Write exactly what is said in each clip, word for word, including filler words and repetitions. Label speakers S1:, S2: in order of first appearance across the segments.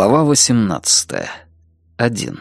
S1: Глава восемнадцатая. Один.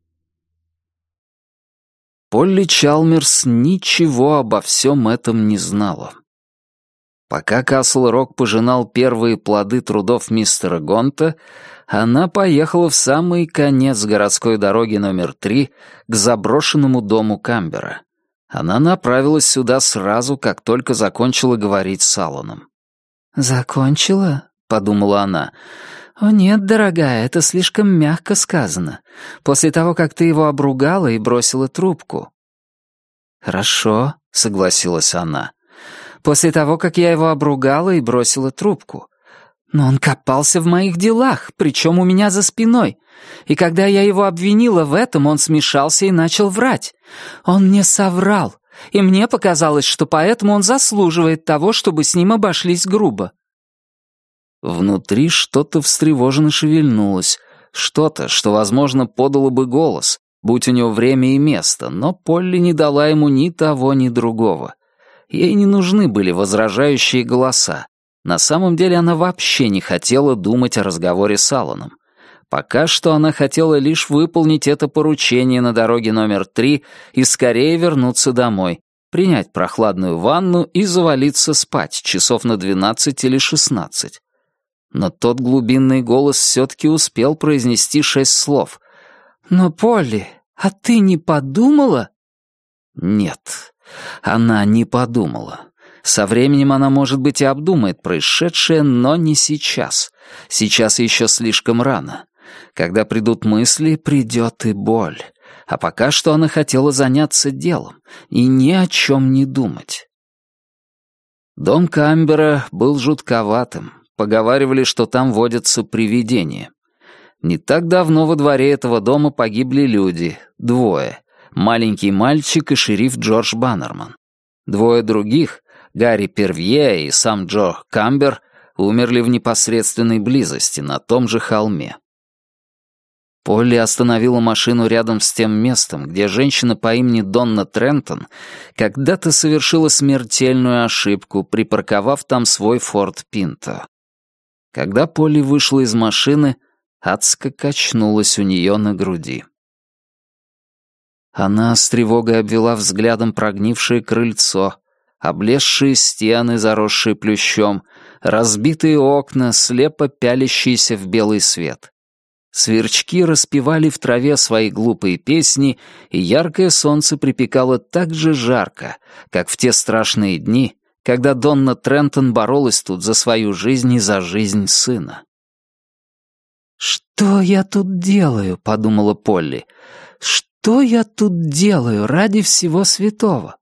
S1: Полли Чалмерс ничего обо всем этом не знала. Пока Касл-Рок пожинал первые плоды трудов мистера Гонта, она поехала в самый конец городской дороги номер три к заброшенному дому Камбера. Она направилась сюда сразу, как только закончила говорить с Алланом.
S2: «Закончила?» — подумала она. «О нет, дорогая, это слишком мягко сказано. После того, как ты его обругала и бросила трубку». «Хорошо», — согласилась она. «После того, как я его обругала и бросила трубку. Но он копался в моих делах, причем у меня за спиной. И когда я его обвинила в этом, он смешался и начал врать. Он мне соврал, и мне показалось, что поэтому он заслуживает того, чтобы с ним обошлись грубо».
S1: Внутри что-то встревоженно шевельнулось, что-то, что, возможно, подало бы голос, будь у него время и место, но Полли не дала ему ни того, ни другого. Ей не нужны были возражающие голоса. На самом деле она вообще не хотела думать о разговоре с Алланом. Пока что она хотела лишь выполнить это поручение на дороге номер три и скорее вернуться домой, принять прохладную ванну и завалиться спать часов на двенадцать или шестнадцать. Но тот глубинный голос все-таки успел произнести шесть слов.
S2: «Но, Полли, а ты не подумала?»
S1: Нет, она не подумала. Со временем она, может быть, и обдумает происшедшее, но не сейчас. Сейчас еще слишком рано. Когда придут мысли, придет и боль. А пока что она хотела заняться делом и ни о чем не думать. Дом Камбера был жутковатым. Поговаривали, что там водятся привидения. Не так давно во дворе этого дома погибли люди, двое. Маленький мальчик и шериф Джордж Баннерман. Двое других, Гарри Первье и сам Джо Камбер, умерли в непосредственной близости на том же холме. Полли остановила машину рядом с тем местом, где женщина по имени Донна Трентон когда-то совершила смертельную ошибку, припарковав там свой Форд Пинто. Когда Полли вышла из машины, адско качнулась у нее на груди. Она с тревогой обвела взглядом прогнившее крыльцо, облезшие стены, заросшие плющом, разбитые окна, слепо пялящиеся в белый свет. Сверчки распевали в траве свои глупые песни, и яркое солнце припекало так же жарко, как в те страшные дни, когда Донна Трентон боролась тут за свою жизнь и за жизнь сына.
S2: «Что я тут делаю?» — подумала Полли. «Что я тут делаю ради всего святого?»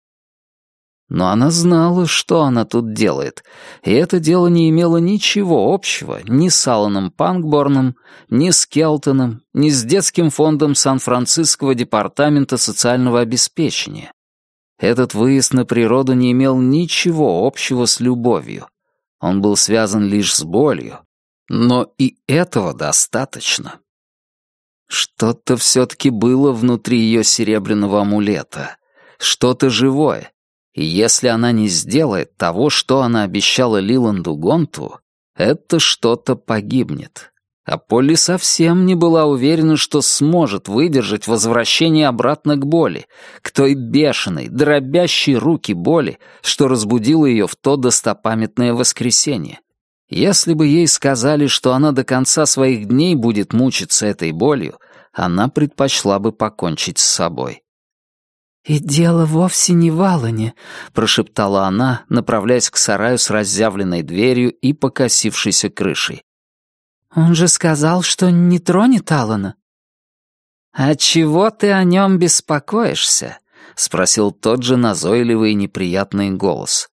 S1: Но она знала, что она тут делает, и это дело не имело ничего общего ни с Алланом Панкборном, ни с Келтоном, ни с детским фондом Сан-Франциского департамента социального обеспечения. Этот выезд на природу не имел ничего общего с любовью. Он был связан лишь с болью, но и этого достаточно. Что-то все-таки было внутри ее серебряного амулета, что-то живое, и если она не сделает того, что она обещала Лиланду Гонту, это что-то погибнет. А Полли совсем не была уверена, что сможет выдержать возвращение обратно к боли, к той бешеной, дробящей руки боли, что разбудило ее в то достопамятное воскресенье. Если бы ей сказали, что она до конца своих дней будет мучиться этой болью, она предпочла бы покончить с собой.
S2: «И дело вовсе не в Аллане», — прошептала она, направляясь к сараю с разъявленной дверью и покосившейся крышей. «Он же сказал, что не тронет Аллана».
S1: «А чего ты о нем беспокоишься?» — спросил тот же назойливый и неприятный голос.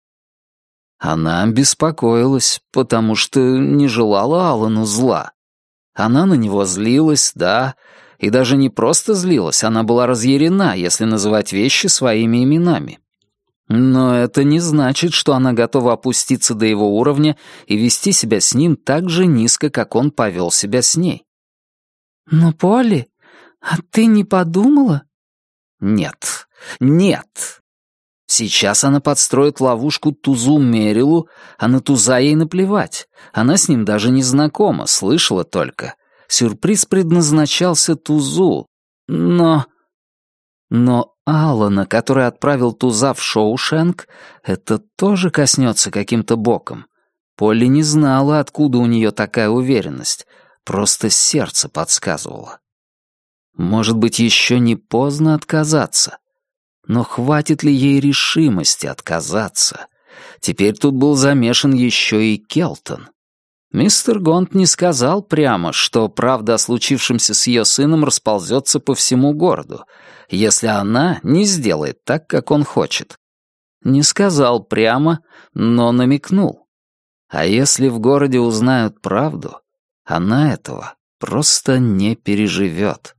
S1: Она беспокоилась, потому что не желала Аллану зла. Она на него злилась, да, и даже не просто злилась, она была разъярена, если называть вещи своими именами. Но это не значит, что она готова опуститься до его уровня и вести себя с ним так же низко, как он повел себя с ней.
S2: «Но, Полли, а ты не подумала?»
S1: «Нет, нет!» Сейчас она подстроит ловушку Тузу Мерилу, а на Туза ей наплевать. Она с ним даже не знакома, слышала только. Сюрприз предназначался Тузу, но... Но Алана, который отправил Туза в Шоушенк, это тоже коснется каким-то боком. Полли не знала, откуда у нее такая уверенность, просто сердце подсказывало. Может быть, еще не поздно отказаться? Но хватит ли ей решимости отказаться? Теперь тут был замешан еще и Келтон. Мистер Гонт не сказал прямо, что правда о случившемся с ее сыном расползется по всему городу, если она не сделает так, как он хочет. Не сказал прямо, но намекнул. А если в городе узнают правду, она этого просто не переживет.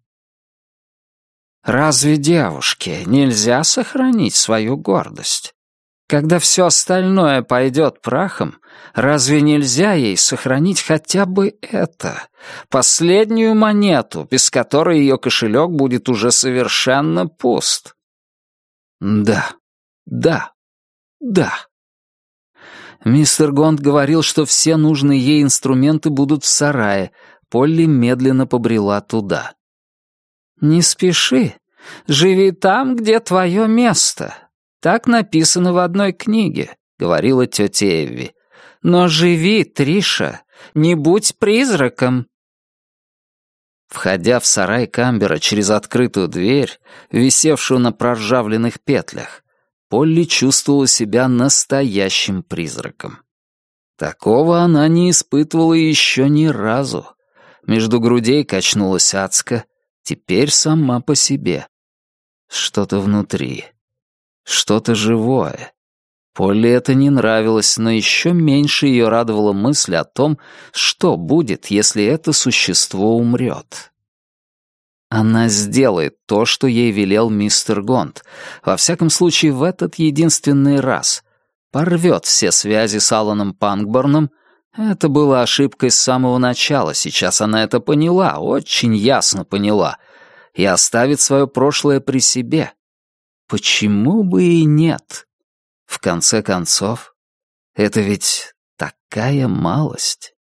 S1: Разве девушке нельзя сохранить свою гордость? Когда все остальное пойдет прахом, разве нельзя ей сохранить хотя бы это, последнюю монету, без которой ее кошелек будет уже совершенно пуст? Да, да, да. Мистер Гонт говорил, что все нужные ей инструменты будут в сарае. Полли медленно побрела туда. «Не спеши. Живи там, где твое место. Так написано в одной книге», — говорила тетя Эвви. «Но живи, Триша, не будь призраком». Входя в сарай Камбера через открытую дверь, висевшую на проржавленных петлях, Полли чувствовала себя настоящим призраком. Такого она не испытывала еще ни разу. Между грудей качнулась адска, теперь сама по себе. Что-то внутри. Что-то живое. Полли это не нравилось, но еще меньше ее радовала мысль о том, что будет, если это существо умрет. Она сделает то, что ей велел мистер Гонт. Во всяком случае, в этот единственный раз. Порвет все связи с Аланом Пангборном. Это было ошибкой с самого начала, сейчас она это поняла, очень ясно поняла. И оставит свое прошлое при себе. Почему бы и нет? В конце концов, это ведь такая малость.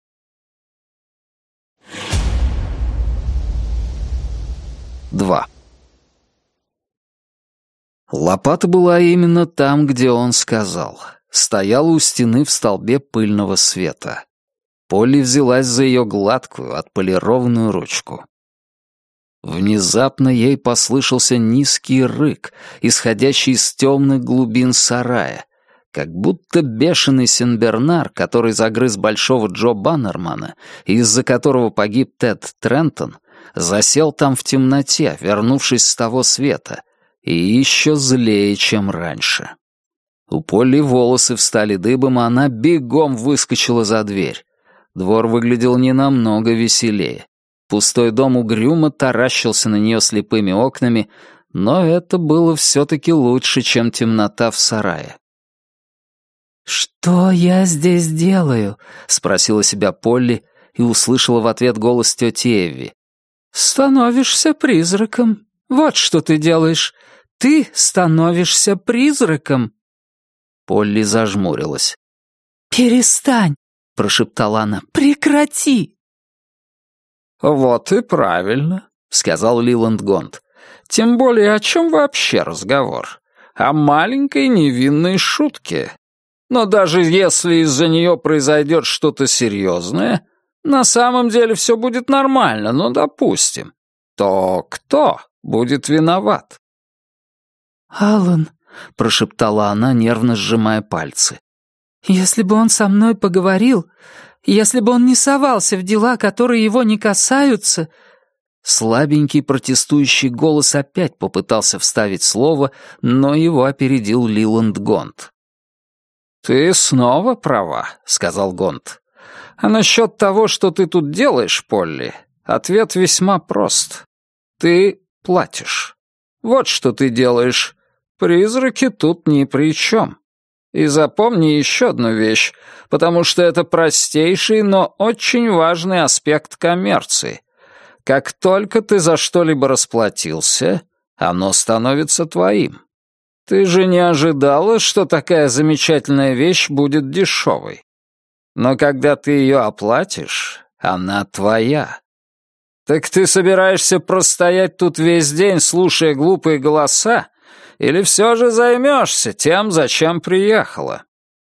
S1: Два. Лопата была именно там, где он сказал. Стояла у стены в столбе пыльного света. Полли взялась за ее гладкую, отполированную ручку. Внезапно ей послышался низкий рык, исходящий из темных глубин сарая, как будто бешеный сенбернар, который загрыз большого Джо Баннермана и из-за которого погиб Тед Трентон, засел там в темноте, вернувшись с того света, и еще злее, чем раньше. У Полли волосы встали дыбом, а она бегом выскочила за дверь. Двор выглядел не намного веселее. Пустой дом угрюмо таращился на нее слепыми окнами, но это было все-таки лучше, чем темнота в сарае. «Что я здесь делаю?» — спросила себя Полли и услышала в ответ голос тети Эвви. «Становишься призраком. Вот что ты делаешь. Ты становишься призраком». Полли зажмурилась. «Перестань!» — прошептала она. «Прекрати!» «Вот и правильно», — сказал Лиланд Гонт. «Тем более, о чем вообще разговор? О маленькой невинной шутке. Но даже если из-за нее произойдет что-то серьезное, на самом деле все будет нормально, но допустим. То кто будет виноват?» «Алан», — прошептала она, нервно сжимая пальцы. «Если бы он со мной поговорил, если бы он не совался в дела, которые его не касаются...» Слабенький протестующий голос опять попытался вставить слово, но его опередил Лиланд Гонт. «Ты снова права», — сказал Гонт. «А насчет того, что ты тут делаешь, Полли, ответ весьма прост. Ты платишь. Вот что ты делаешь. Призраки тут ни при чем. И запомни еще одну вещь, потому что это простейший, но очень важный аспект коммерции. Как только ты за что-либо расплатился, оно становится твоим. Ты же не ожидала, что такая замечательная вещь будет дешевой. Но когда ты ее оплатишь, она твоя. «Так ты собираешься простоять тут весь день, слушая глупые голоса, или все же займешься тем, зачем приехала?»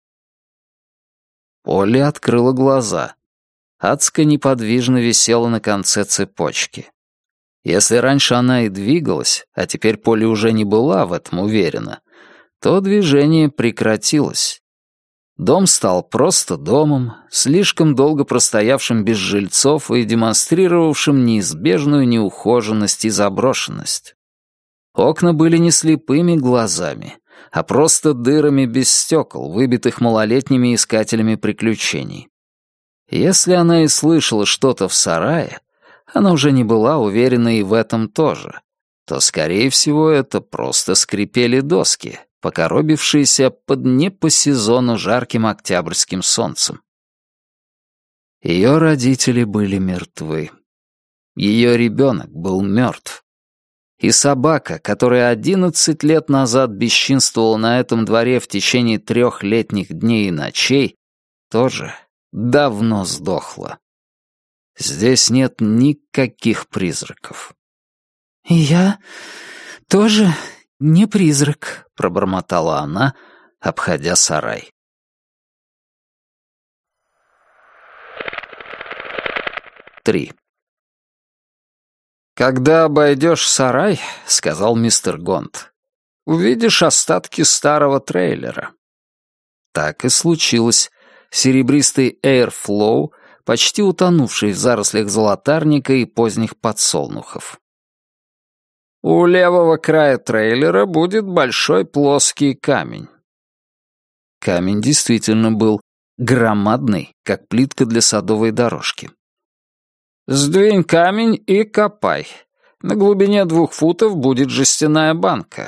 S1: Полли открыла глаза. Адска неподвижно висела на конце цепочки. Если раньше она и двигалась, а теперь Полли уже не была в этом уверена, то движение прекратилось. Дом стал просто домом, слишком долго простоявшим без жильцов и демонстрировавшим неизбежную неухоженность и заброшенность. Окна были не слепыми глазами, а просто дырами без стекол, выбитых малолетними искателями приключений. Если она и слышала что-то в сарае, она уже не была уверена и в этом тоже, то, скорее всего, это просто скрипели доски, покоробившиеся под не по сезону жарким октябрьским солнцем. Ее родители были мертвы. Ее ребенок был мертв. И собака, которая одиннадцать лет назад бесчинствовала на этом дворе в течение трех летних дней и ночей, тоже давно сдохла. Здесь нет никаких призраков.
S2: «Я тоже не призрак»,
S1: — пробормотала она, обходя сарай. Три. «Когда обойдешь сарай, — сказал мистер Гонт, — увидишь остатки старого трейлера». Так и случилось. Серебристый Airflow, почти утонувший в зарослях золотарника и поздних подсолнухов. «У левого края трейлера будет большой плоский камень». Камень действительно был громадный, как плитка для садовой дорожки. «Сдвинь камень и копай. На глубине двух футов будет жестяная банка».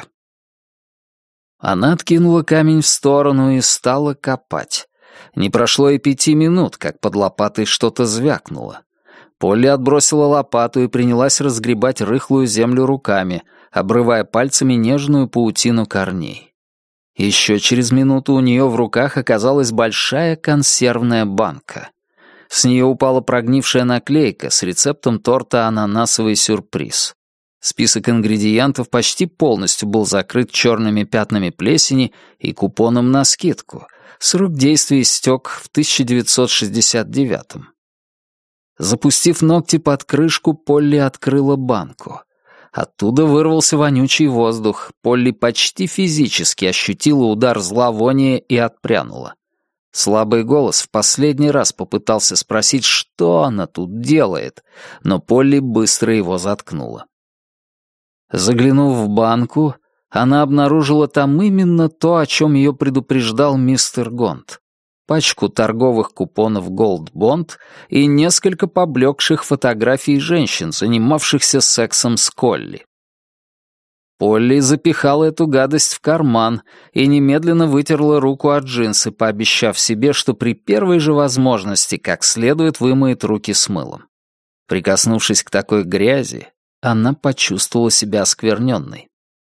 S1: Она откинула камень в сторону и стала копать. Не прошло и пяти минут, как под лопатой что-то звякнуло. Полли отбросила лопату и принялась разгребать рыхлую землю руками, обрывая пальцами нежную паутину корней. Еще через минуту у нее в руках оказалась большая консервная банка. С нее упала прогнившая наклейка с рецептом торта «Ананасовый сюрприз». Список ингредиентов почти полностью был закрыт черными пятнами плесени и купоном на скидку. Срок действия истек в тысяча девятьсот шестьдесят девятом. Запустив ногти под крышку, Полли открыла банку. Оттуда вырвался вонючий воздух. Полли почти физически ощутила удар зловония и отпрянула. Слабый голос в последний раз попытался спросить, что она тут делает, но Полли быстро его заткнула. Заглянув в банку, она обнаружила там именно то, о чем ее предупреждал мистер Гонт. Пачку торговых купонов Gold Bond и несколько поблекших фотографий женщин, занимавшихся сексом с Колли. Полли запихала эту гадость в карман и немедленно вытерла руку от джинсы, пообещав себе, что при первой же возможности как следует вымоет руки с мылом. Прикоснувшись к такой грязи, она почувствовала себя оскверненной.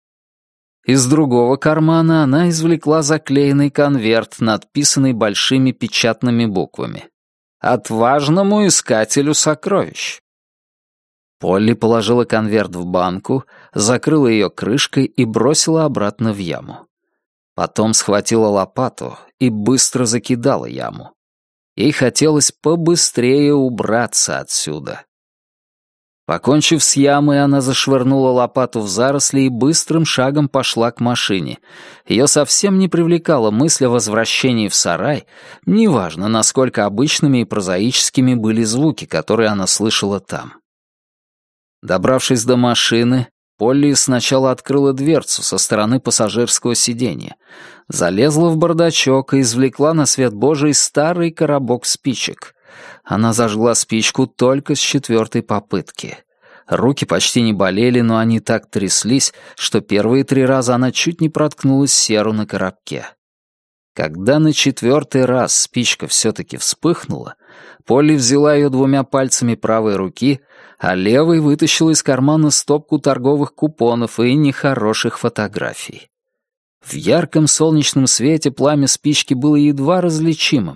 S1: Из другого кармана она извлекла заклеенный конверт, надписанный большими печатными буквами. «Отважному искателю сокровищ». Полли положила конверт в банку, закрыла ее крышкой и бросила обратно в яму. Потом схватила лопату и быстро закидала яму. Ей хотелось побыстрее убраться отсюда. Покончив с ямой, она зашвырнула лопату в заросли и быстрым шагом пошла к машине. Ее совсем не привлекала мысль о возвращении в сарай, неважно, насколько обычными и прозаическими были звуки, которые она слышала там. Добравшись до машины, Полли сначала открыла дверцу со стороны пассажирского сиденья, залезла в бардачок и извлекла на свет Божий старый коробок спичек. Она зажгла спичку только с четвертой попытки. Руки почти не болели, но они так тряслись, что первые три раза она чуть не проткнулась серу на коробке. Когда на четвертый раз спичка все-таки вспыхнула, Полли взяла ее двумя пальцами правой руки, а левой вытащила из кармана стопку торговых купонов и нехороших фотографий. В ярком солнечном свете пламя спички было едва различимым.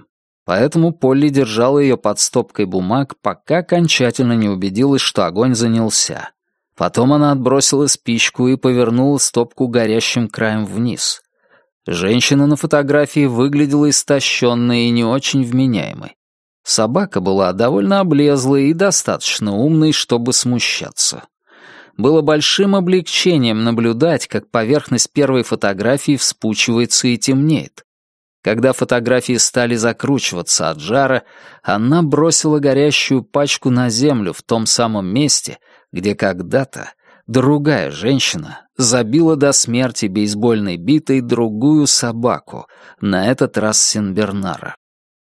S1: Поэтому Полли держала ее под стопкой бумаг, пока окончательно не убедилась, что огонь занялся. Потом она отбросила спичку и повернула стопку горящим краем вниз. Женщина на фотографии выглядела истощенной и не очень вменяемой. Собака была довольно облезлой и достаточно умной, чтобы смущаться. Было большим облегчением наблюдать, как поверхность первой фотографии вспучивается и темнеет. Когда фотографии стали закручиваться от жара, она бросила горящую пачку на землю в том самом месте, где когда-то другая женщина забила до смерти бейсбольной битой другую собаку, на этот раз Сенбернара.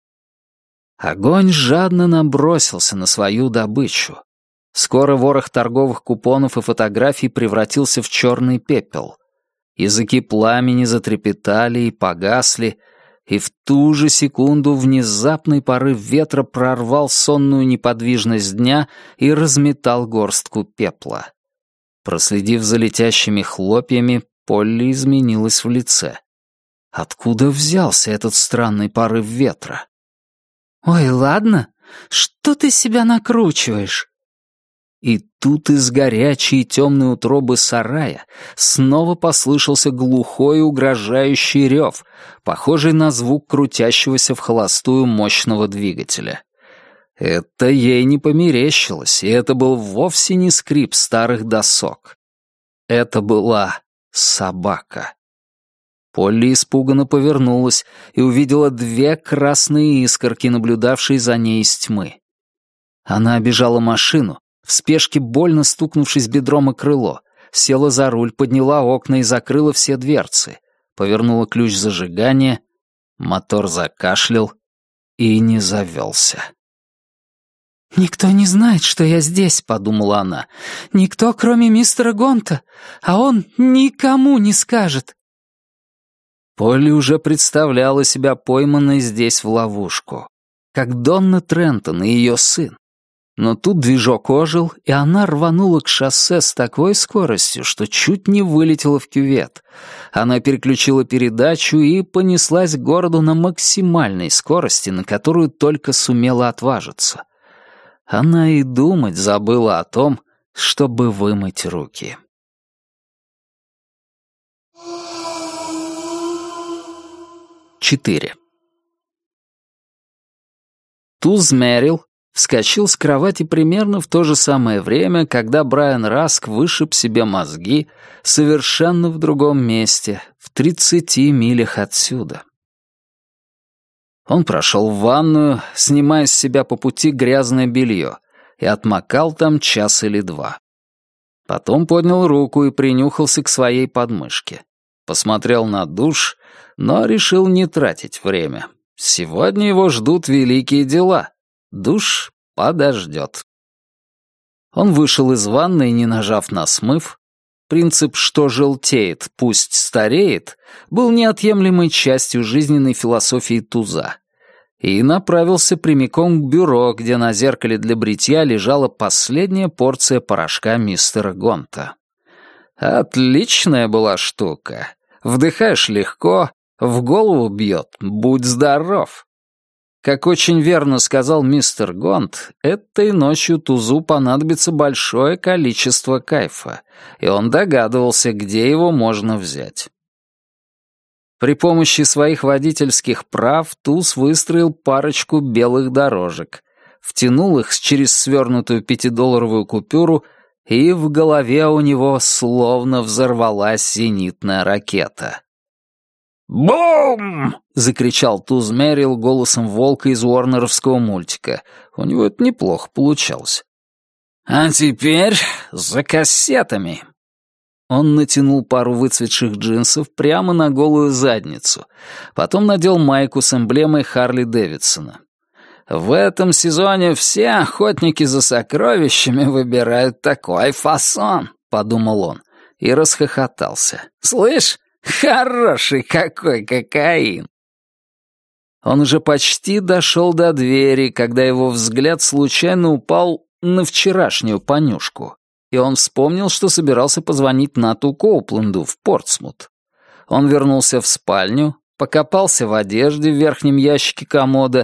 S1: Огонь жадно набросился на свою добычу. Скоро ворох торговых купонов и фотографий превратился в черный пепел. Языки пламени затрепетали и погасли, и в ту же секунду внезапный порыв ветра прорвал сонную неподвижность дня и разметал горстку пепла. Проследив за летящими хлопьями, Полли изменилась в лице. Откуда взялся этот странный порыв ветра?
S2: «Ой, ладно, что ты себя накручиваешь?»
S1: И тут из горячей темной утробы сарая снова послышался глухой угрожающий рев, похожий на звук крутящегося в холостую мощного двигателя. Это ей не померещилось, и это был вовсе не скрип старых досок. Это была собака. Полли испуганно повернулась и увидела две красные искорки, наблюдавшие за ней из тьмы. Она обежала машину, в спешке больно стукнувшись бедром о крыло, села за руль, подняла окна и закрыла все дверцы, повернула ключ зажигания, мотор закашлял и не завелся.
S2: «Никто не знает, что я здесь», — подумала она. «Никто, кроме мистера Гонта, а он никому не скажет».
S1: Полли уже представляла себя пойманной здесь в ловушку, как Донна Трентон и ее сын. Но тут движок ожил, и она рванула к шоссе с такой скоростью, что чуть не вылетела в кювет. Она переключила передачу и понеслась к городу на максимальной скорости, на которую только сумела отважиться. Она и думать забыла о том, чтобы вымыть руки. Четыре. Туз Мэрил вскочил с кровати примерно в то же самое время, когда Брайан Раск вышиб себе мозги совершенно в другом месте, в тридцати милях отсюда. Он прошел в ванную, снимая с себя по пути грязное белье, и отмокал там час или два. Потом поднял руку и принюхался к своей подмышке. Посмотрел на душ, но решил не тратить время. Сегодня его ждут великие дела. Душ подождет. Он вышел из ванной, не нажав на смыв. Принцип «что желтеет, пусть стареет» был неотъемлемой частью жизненной философии Туза. И направился прямиком к бюро, где на зеркале для бритья лежала последняя порция порошка мистера Гонта. Отличная была штука. Вдыхаешь легко, в голову бьет, будь здоров. Как очень верно сказал мистер Гонт, этой ночью Тузу понадобится большое количество кайфа, и он догадывался, где его можно взять. При помощи своих водительских прав Туз выстроил парочку белых дорожек, втянул их через свернутую пятидолларовую купюру, и в голове у него словно взорвалась зенитная ракета. «Бум!» — закричал Туз Мэрил голосом волка из уорнеровского мультика. У него это неплохо получалось. «А теперь за кассетами!» Он натянул пару выцветших джинсов прямо на голую задницу, потом надел майку с эмблемой Харли Дэвидсона. «В этом сезоне все охотники за сокровищами выбирают такой фасон», — подумал он, и расхохотался. «Слышь, хороший какой кокаин!» Он уже почти дошел до двери, когда его взгляд случайно упал на вчерашнюю понюшку, и он вспомнил, что собирался позвонить Нату Коупленду в Портсмут. Он вернулся в спальню, покопался в одежде в верхнем ящике комода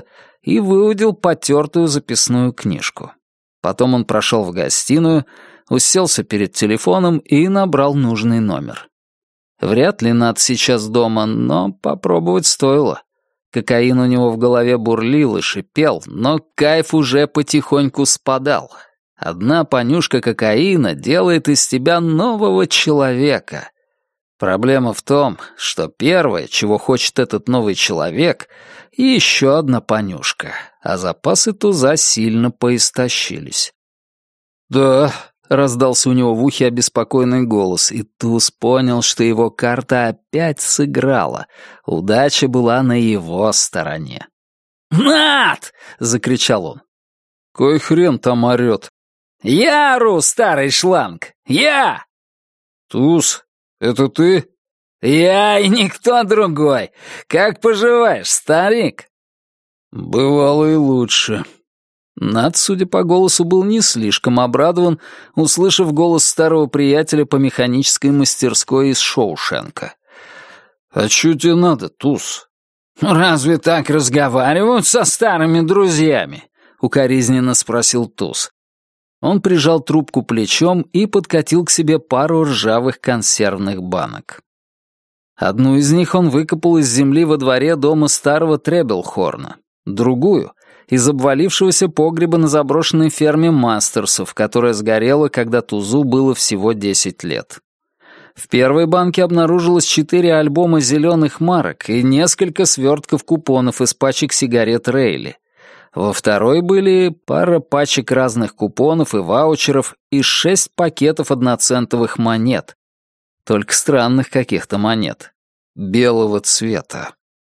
S1: и выудил потертую записную книжку. Потом он прошел в гостиную, уселся перед телефоном и набрал нужный номер. Вряд ли Нат сейчас дома, но попробовать стоило. Кокаин у него в голове бурлил и шипел, но кайф уже потихоньку спадал. Одна понюшка кокаина делает из тебя нового человека. Проблема в том, что первое, чего хочет этот новый человек, еще одна понюшка, а запасы туза сильно поистощились. «Да», — раздался у него в ухе обеспокоенный голос, и Туз понял, что его карта опять сыграла. Удача была на его стороне. «Нат!» — закричал он. «Кой хрен там орёт?» «Я ору, старый шланг! Я!» «Туз, это ты?» «Я и никто другой. Как поживаешь, старик?» «Бывало и лучше». Нат, судя по голосу, был не слишком обрадован, услышав голос старого приятеля по механической мастерской из Шоушенка. «А чё тебе надо, Туз?» «Разве так разговаривают со старыми друзьями?» — укоризненно спросил Туз. Он прижал трубку плечом и подкатил к себе пару ржавых консервных банок. Одну из них он выкопал из земли во дворе дома старого Требелхорна, другую — из обвалившегося погреба на заброшенной ферме Мастерсов, которая сгорела, когда Тузу было всего десять лет. В первой банке обнаружилось четыре альбома зеленых марок и несколько свертков купонов из пачек сигарет Рейли. Во второй были пара пачек разных купонов и ваучеров и шесть пакетов одноцентовых монет. Только странных каких-то монет. Белого цвета.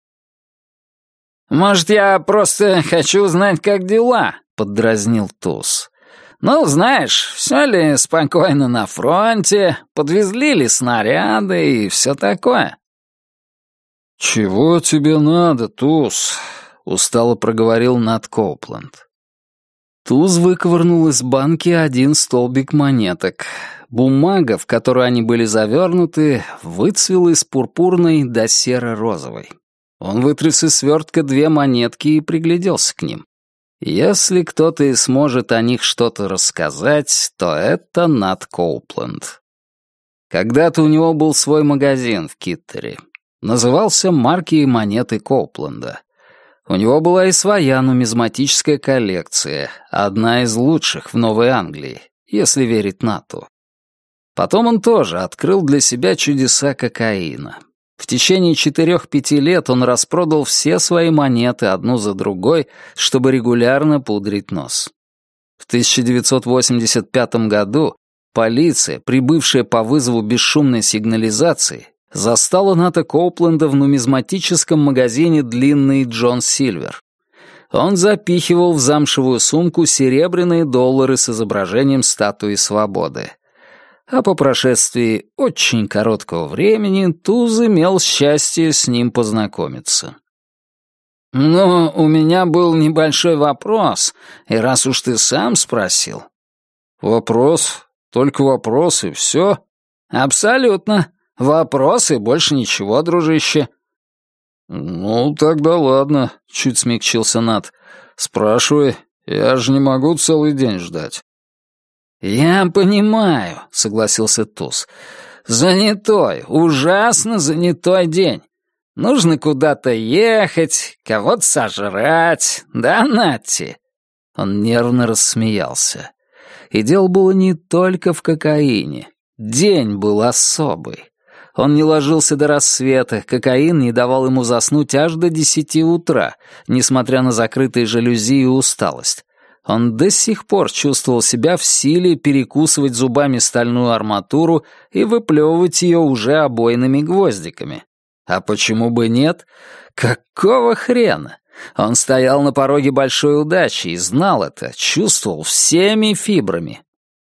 S1: «Может, я просто хочу узнать, как дела?» — поддразнил Туз. «Ну, знаешь, все ли спокойно на фронте, подвезли ли снаряды и все такое?» «Чего тебе надо, Туз?» — устало проговорил Нат Коупленд. Туз выковырнул из банки один столбик монеток. Бумага, в которую они были завернуты, выцвела из пурпурной до серо-розовой. Он вытряс из свертка две монетки и пригляделся к ним. Если кто-то и сможет о них что-то рассказать, то это Нат Коупленд. Когда-то у него был свой магазин в Киттере. Назывался «Марки и монеты Коупленда». У него была и своя нумизматическая коллекция, одна из лучших в Новой Англии, если верить Нату. Потом он тоже открыл для себя чудеса кокаина. В течение четырех-пяти лет он распродал все свои монеты одну за другой, чтобы регулярно пудрить нос. В тысяча девятьсот восемьдесят пятом году полиция, прибывшая по вызову бесшумной сигнализации, застала Ната Коупленда в нумизматическом магазине «Длинный Джон Сильвер». Он запихивал в замшевую сумку серебряные доллары с изображением статуи свободы. А по прошествии очень короткого времени Туз имел счастье с ним познакомиться. «Ну, у меня был небольшой вопрос, и раз уж ты сам спросил...» «Вопрос? Только вопрос, и все?» «Абсолютно. Вопрос и больше ничего, дружище». «Ну, тогда ладно», — чуть смягчился Нат. «Спрашивай, я же не могу целый день ждать». «Я понимаю», — согласился Туз. «Занятой, ужасно занятой день. Нужно куда-то ехать, кого-то сожрать, да, Натти?» Он нервно рассмеялся. И дело было не только в кокаине. День был особый. Он не ложился до рассвета, кокаин не давал ему заснуть аж до десяти утра, несмотря на закрытые жалюзи и усталость. Он до сих пор чувствовал себя в силе перекусывать зубами стальную арматуру и выплевывать ее уже обойными гвоздиками. А почему бы нет? Какого хрена? Он стоял на пороге большой удачи и знал это, чувствовал всеми фибрами.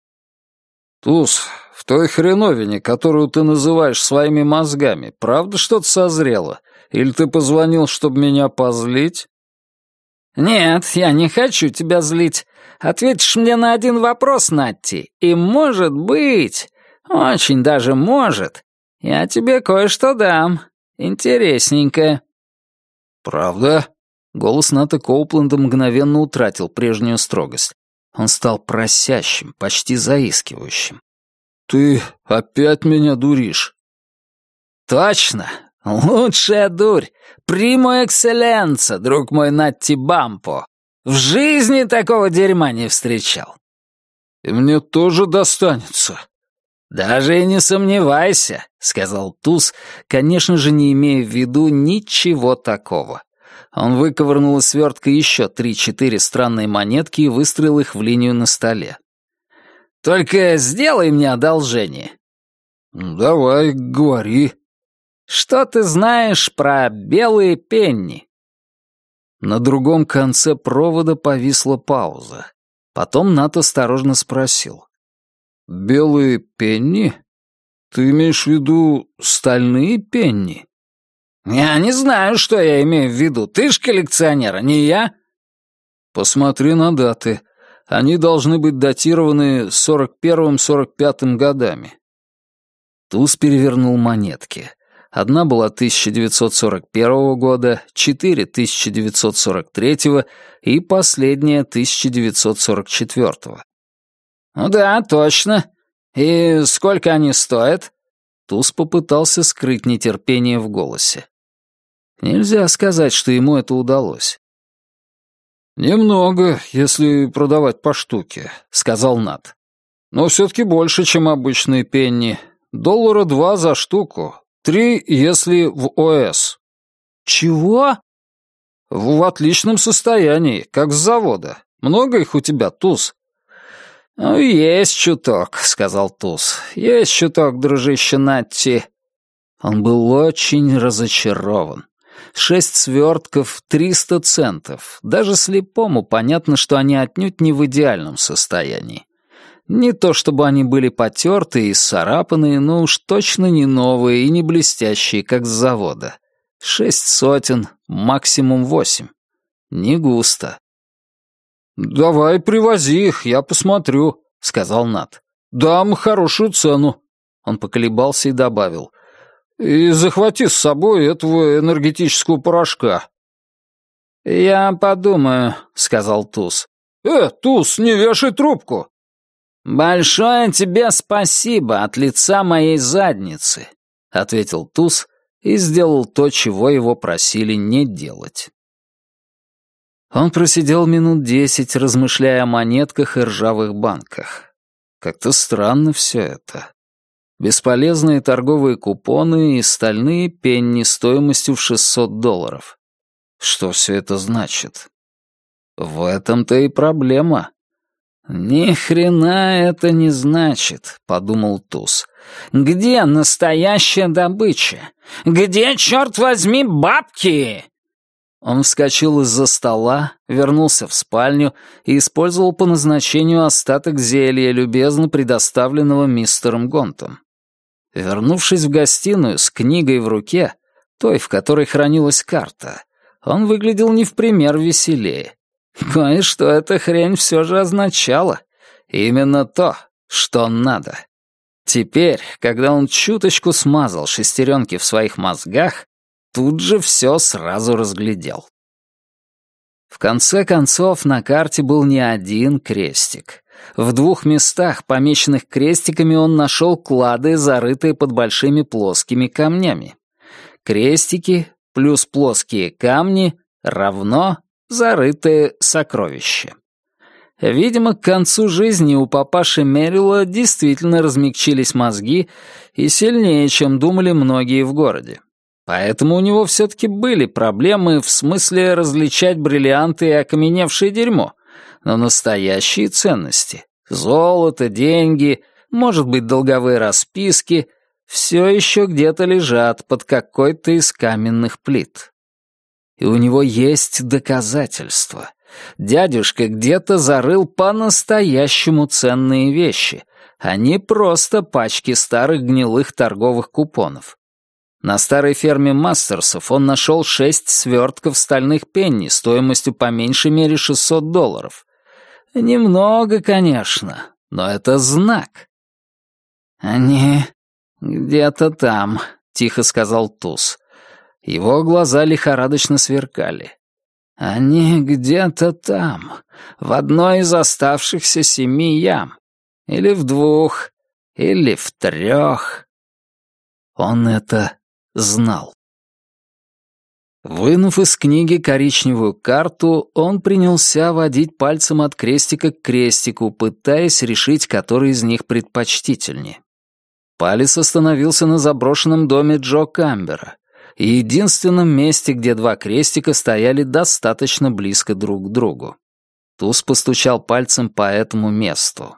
S1: «Туз, в той хреновине, которую ты называешь своими мозгами, правда что-то созрело? Или ты позвонил, чтобы меня позлить?» «Нет, я не хочу тебя злить. Ответишь мне на один вопрос, Натти, и, может быть, очень даже может, я тебе кое-что дам. Интересненькое». «Правда? Голос Ната Коупленда мгновенно утратил прежнюю строгость. Он стал просящим, почти заискивающим. «Ты опять меня дуришь?» «Точно! Лучшая дурь! Примо экселленца, друг мой Натти Бампо! В жизни такого дерьма не встречал!» «И мне тоже достанется!» «Даже и не сомневайся», — сказал Туз, конечно же, не имея в виду ничего такого. Он выковырнул из свертка еще три-четыре странные монетки и выстроил их в линию на столе. «Только сделай мне одолжение». «Давай, говори». «Что ты знаешь про белые пенни?» На другом конце провода повисла пауза. Потом Нат осторожно спросил. «Белые пенни? Ты имеешь в виду стальные пенни?» «Я не знаю, что я имею в виду. Ты ж коллекционер, а не я». «Посмотри на даты. Они должны быть датированы сорок первым сорок пятым годами». Туз перевернул монетки. Одна была тысяча девятьсот сорок первого года, четыре — тысяча девятьсот сорок третьего и последняя — тысяча девятьсот сорок четвертого. «Ну да, точно. И сколько они стоят?» Туз попытался скрыть нетерпение в голосе. Нельзя сказать, что ему это удалось. «Немного, если продавать по штуке», — сказал Нат. «Но все-таки больше, чем обычные пенни. Доллара два за штуку. Три, если в ОС». «Чего?» «В отличном состоянии, как с завода. Много их у тебя, Туз?» «Ну, есть чуток», — сказал Туз. «Есть чуток, дружище Натти». Он был очень разочарован. Шесть свертков, триста центов. Даже слепому понятно, что они отнюдь не в идеальном состоянии. Не то чтобы они были потертые и исцарапанные, но уж точно не новые и не блестящие, как с завода. Шесть сотен, максимум восемь. Не густо. «Давай привози их, я посмотрю», — сказал Нат. «Дам хорошую цену». Он поколебался и добавил. «И захвати с собой этого энергетического порошка». «Я подумаю», — сказал Туз. «Э, Туз, не вешай трубку». «Большое тебе спасибо от лица моей задницы», — ответил Туз и сделал то, чего его просили не делать. Он просидел минут десять, размышляя о монетках и ржавых банках. Как-то странно все это. Бесполезные торговые купоны и стальные пенни стоимостью в шестьсот долларов. Что все это значит? В этом-то и проблема. «Ни хрена это не значит», — подумал Туз. «Где настоящая добыча? Где, черт возьми, бабки?» Он вскочил из-за стола, вернулся в спальню и использовал по назначению остаток зелья, любезно предоставленного мистером Гонтом. Вернувшись в гостиную с книгой в руке, той, в которой хранилась карта, он выглядел не в пример веселее. Кое-что эта хрень все же означала. Именно то, что надо. Теперь, когда он чуточку смазал шестеренки в своих мозгах, тут же все сразу разглядел. В конце концов, на карте был не один крестик. В двух местах, помеченных крестиками, он нашел клады, зарытые под большими плоскими камнями. Крестики плюс плоские камни равно зарытые сокровища. Видимо, к концу жизни у папаши Меррилла действительно размягчились мозги и сильнее, чем думали многие в городе. Поэтому у него все-таки были проблемы в смысле различать бриллианты и окаменевшее дерьмо, но настоящие ценности — золото, деньги, может быть, долговые расписки — все еще где-то лежат под какой-то из каменных плит. И у него есть доказательства. Дядюшка где-то зарыл по-настоящему ценные вещи, а не просто пачки старых гнилых торговых купонов. На старой ферме Мастерсов он нашел шесть свертков стальных пенни стоимостью по меньшей мере шестьсот долларов. Немного, конечно, но это знак. «Они где-то там», — тихо сказал Туз. Его глаза лихорадочно сверкали. Они где-то там, в одной из оставшихся семи ям. Или в двух, или в трех. Он это знал. Вынув из книги коричневую карту, он принялся водить пальцем от крестика к крестику, пытаясь решить, который из них предпочтительнее. Палец остановился на заброшенном доме Джо Камбера, единственном месте, где два крестика стояли достаточно близко друг к другу. Туз постучал пальцем по этому месту.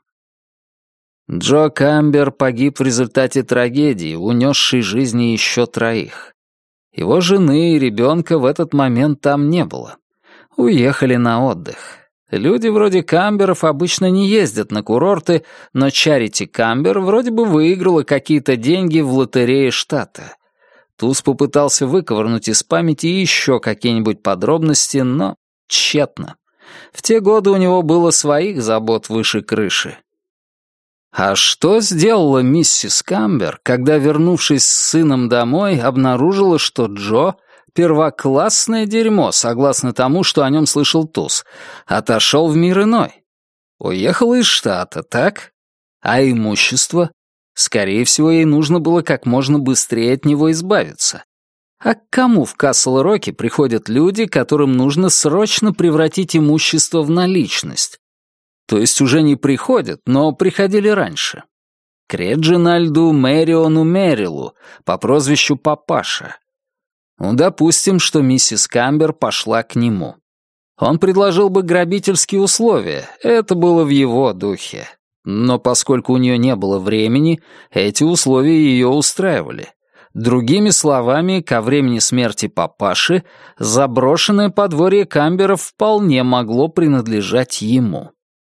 S1: Джо Камбер погиб в результате трагедии, унесшей жизни еще троих. Его жены и ребенка в этот момент там не было. Уехали на отдых. Люди вроде Камберов обычно не ездят на курорты, но Чарити Камбер вроде бы выиграла какие-то деньги в лотерее штата. Туз попытался выковырнуть из памяти еще какие-нибудь подробности, но тщетно. В те годы у него было своих забот выше крыши. А что сделала миссис Камбер, когда, вернувшись с сыном домой, обнаружила, что Джо — первоклассное дерьмо, согласно тому, что о нем слышал Туз, отошел в мир иной? Уехала из штата, так? А имущество? Скорее всего, ей нужно было как можно быстрее от него избавиться. А к кому в Касл-Роке приходят люди, которым нужно срочно превратить имущество в наличность? То есть уже не приходят, но приходили раньше. К Реджинальду Мэриону Меррилу по прозвищу Папаша. Ну, допустим, что миссис Камбер пошла к нему. Он предложил бы грабительские условия, это было в его духе. Но поскольку у нее не было времени, эти условия ее устраивали. Другими словами, ко времени смерти Папаши заброшенное подворье Камберов вполне могло принадлежать ему.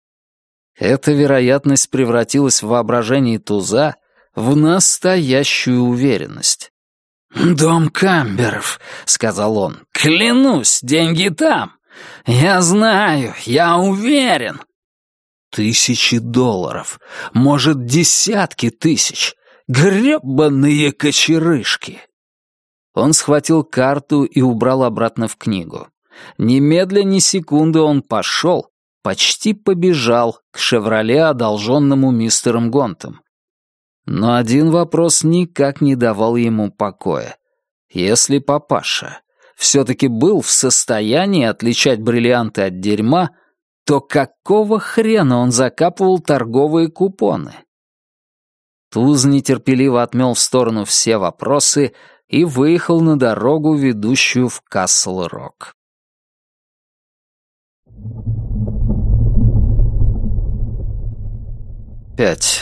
S1: Эта вероятность превратилась в воображении Туза в настоящую уверенность. «Дом Камберов», — сказал он, — «клянусь, деньги там. Я знаю, я уверен». Тысячи долларов, может, десятки тысяч. Гребаные кочерышки. Он схватил карту и убрал обратно в книгу. Немедля ни секунды он пошел, почти побежал к «Шевроле», одолженному мистером Гонтом. Но один вопрос никак не давал ему покоя. Если Папаша все-таки был в состоянии отличать бриллианты от дерьма, то какого хрена он закапывал торговые купоны? Туз нетерпеливо отмел в сторону все вопросы и выехал на дорогу, ведущую в Касл-Рок. Пять.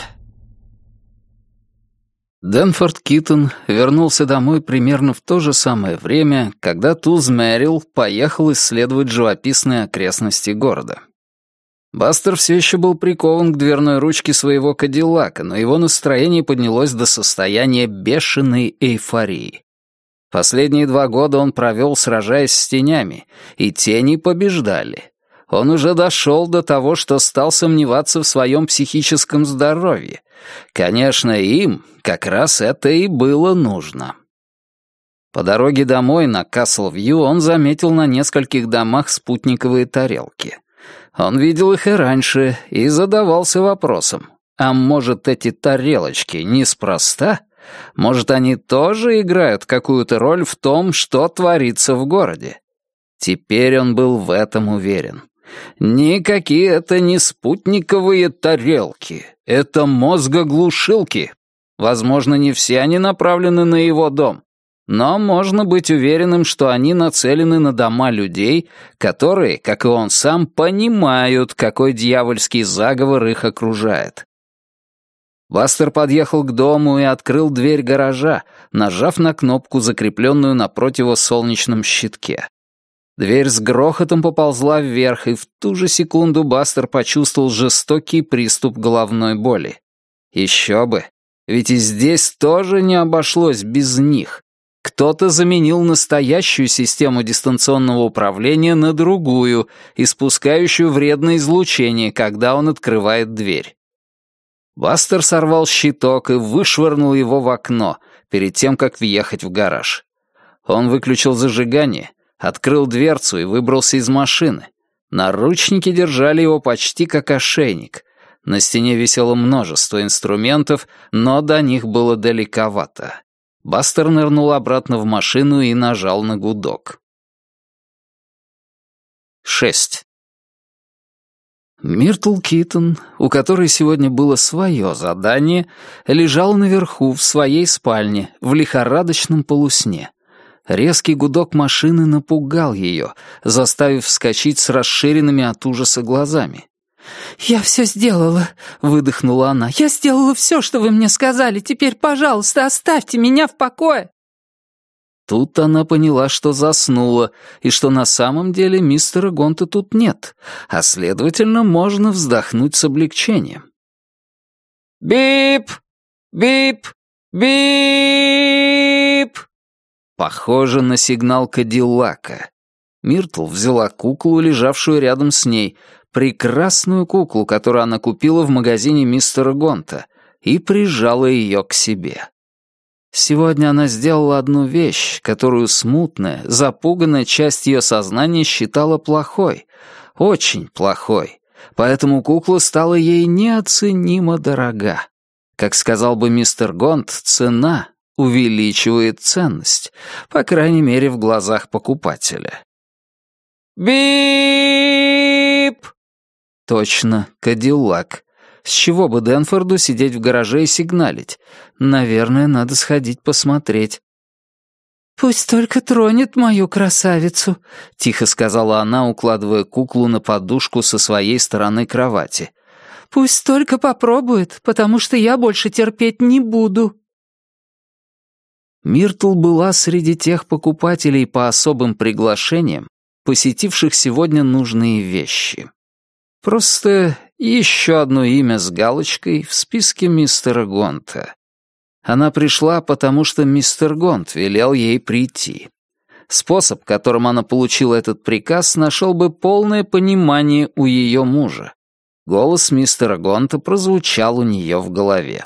S1: Дэнфорд Киттон вернулся домой примерно в то же самое время, когда Туз Мэрил поехал исследовать живописные окрестности города. Бастер все еще был прикован к дверной ручке своего кадиллака, но его настроение поднялось до состояния бешеной эйфории. Последние два года он провел, сражаясь с тенями, и тени побеждали. Он уже дошел до того, что стал сомневаться в своем психическом здоровье. Конечно, им как раз это и было нужно. По дороге домой на Касл-Вью он заметил на нескольких домах спутниковые тарелки. Он видел их и раньше и задавался вопросом, а может, эти тарелочки неспроста? Может, они тоже играют какую-то роль в том, что творится в городе? Теперь он был в этом уверен. Никакие это не спутниковые тарелки, это мозгоглушилки. Возможно, не все они направлены на его дом, но можно быть уверенным, что они нацелены на дома людей, которые, как и он сам, понимают, какой дьявольский заговор их окружает. Бастер подъехал к дому и открыл дверь гаража, нажав на кнопку, закрепленную на противосолнечном щитке. Дверь с грохотом поползла вверх, и в ту же секунду Бастер почувствовал жестокий приступ головной боли. Еще бы, ведь и здесь тоже не обошлось без них. Кто-то заменил настоящую систему дистанционного управления на другую, испускающую вредное излучение, когда он открывает дверь. Бастер сорвал щиток и вышвырнул его в окно, перед тем, как въехать в гараж. Он выключил зажигание, Открыл дверцу и выбрался из машины. Наручники держали его почти как ошейник. На стене висело множество инструментов, но до них было далековато. Бастер нырнул обратно в машину и нажал на гудок. Шесть. Миртл Китон, у которой сегодня было свое задание, лежала наверху в своей спальне в лихорадочном полусне. Резкий гудок машины напугал ее, заставив вскочить с расширенными от ужаса глазами.
S2: «Я все сделала», — выдохнула она. «Я сделала все, что вы мне сказали. Теперь, пожалуйста, оставьте меня в покое».
S1: Тут она поняла, что заснула, и что на самом деле мистера Гонта тут нет, а, следовательно, можно вздохнуть с облегчением. «Бип! Бип! Бип!» Похоже на сигнал Кадиллака. Миртл взяла куклу, лежавшую рядом с ней, прекрасную куклу, которую она купила в магазине мистера Гонта, и прижала ее к себе. Сегодня она сделала одну вещь, которую смутная, запуганная часть ее сознания считала плохой, очень плохой, поэтому кукла стала ей неоценимо дорога. Как сказал бы мистер Гонт, цена увеличивает ценность, по крайней мере, в глазах покупателя. «Бип!» Точно, Кадиллак. С чего бы Дэнфорду сидеть в гараже и сигналить? Наверное, надо сходить посмотреть.
S2: «Пусть только тронет мою красавицу»,
S1: — тихо сказала она, укладывая куклу на подушку со своей стороны кровати.
S2: «Пусть только попробует, потому что я больше терпеть не буду».
S1: Миртл была среди тех покупателей по особым приглашениям, посетивших сегодня нужные вещи. Просто еще одно имя с галочкой в списке мистера Гонта. Она пришла, потому что мистер Гонт велел ей прийти. Способ, которым она получила этот приказ, нашел бы полное понимание у ее мужа. Голос мистера Гонта прозвучал у нее в голове.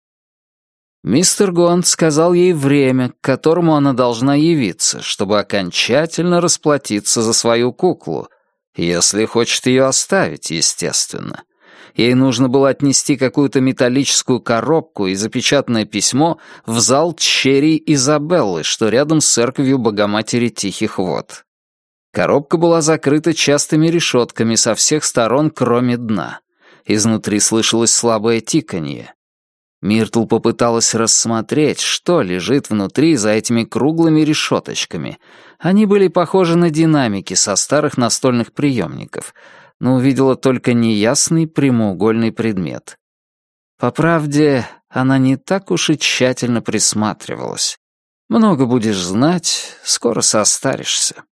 S1: Мистер Гонт сказал ей время, к которому она должна явиться, чтобы окончательно расплатиться за свою куклу, если хочет ее оставить, естественно. Ей нужно было отнести какую-то металлическую коробку и запечатанное письмо в зал Черри Изабеллы, что рядом с церковью Богоматери Тихих Вод. Коробка была закрыта частыми решетками со всех сторон, кроме дна. Изнутри слышалось слабое тиканье. Миртл попыталась рассмотреть, что лежит внутри за этими круглыми решеточками. Они были похожи на динамики со старых настольных приемников, но увидела только неясный прямоугольный предмет. По правде, она не так уж и тщательно присматривалась. Много будешь знать, скоро состаришься.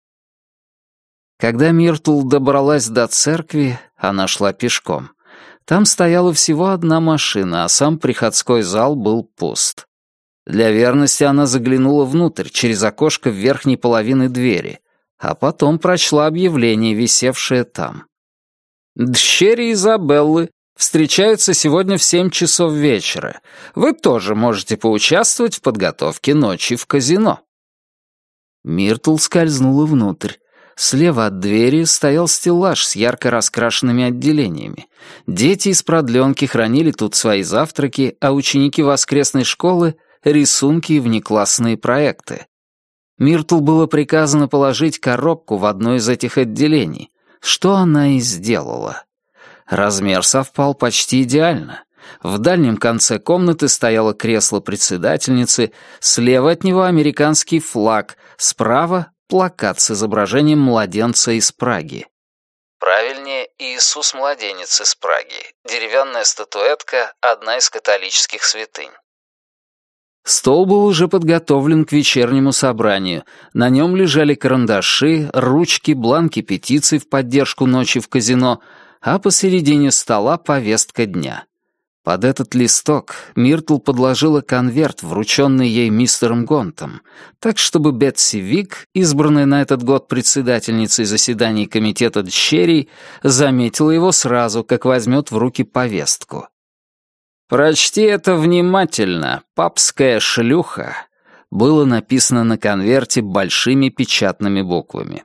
S1: Когда Миртл добралась до церкви, она шла пешком. Там стояла всего одна машина, а сам приходской зал был пуст. Для верности она заглянула внутрь, через окошко в верхней половины двери, а потом прочла объявление, висевшее там. «Дщери Изабеллы встречаются сегодня в семь часов вечера. Вы тоже можете поучаствовать в подготовке ночи в казино». Миртл скользнула внутрь. Слева от двери стоял стеллаж с ярко раскрашенными отделениями. Дети из продленки хранили тут свои завтраки, а ученики воскресной школы — рисунки и внеклассные проекты. Миртл было приказано положить коробку в одно из этих отделений, что она и сделала. Размер совпал почти идеально. В дальнем конце комнаты стояло кресло председательницы, слева от него американский флаг, справа — плакат с изображением младенца из Праги. Правильнее, Иисус-младенец из Праги. Деревянная статуэтка, одна из католических святынь. Стол был уже подготовлен к вечернему собранию. На нем лежали карандаши, ручки, бланки петиций в поддержку ночи в казино, а посередине стола повестка дня. Под этот листок Миртл подложила конверт, врученный ей мистером Гонтом, так чтобы Бетси Вик, избранная на этот год председательницей заседаний комитета дщерей, заметила его сразу, как возьмет в руки повестку. «Прочти это внимательно, папская шлюха. было написано на конверте большими печатными буквами.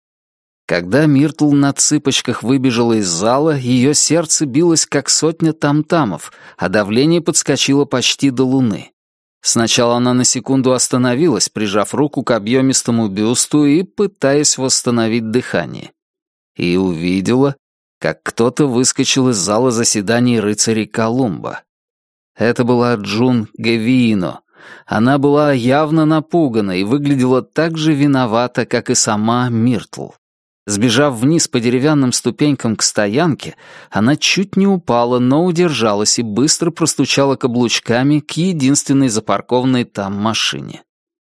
S1: Когда Миртл на цыпочках выбежала из зала, ее сердце билось как сотня там-тамов, а давление подскочило почти до луны. Сначала она на секунду остановилась, прижав руку к объемистому бюсту и пытаясь восстановить дыхание. И увидела, как кто-то выскочил из зала заседаний рыцарей Колумба. Это была Джун Гевиино. Она была явно напугана и выглядела так же виновата, как и сама Миртл. Сбежав вниз по деревянным ступенькам к стоянке, она чуть не упала, но удержалась и быстро простучала каблучками к единственной запаркованной там машине.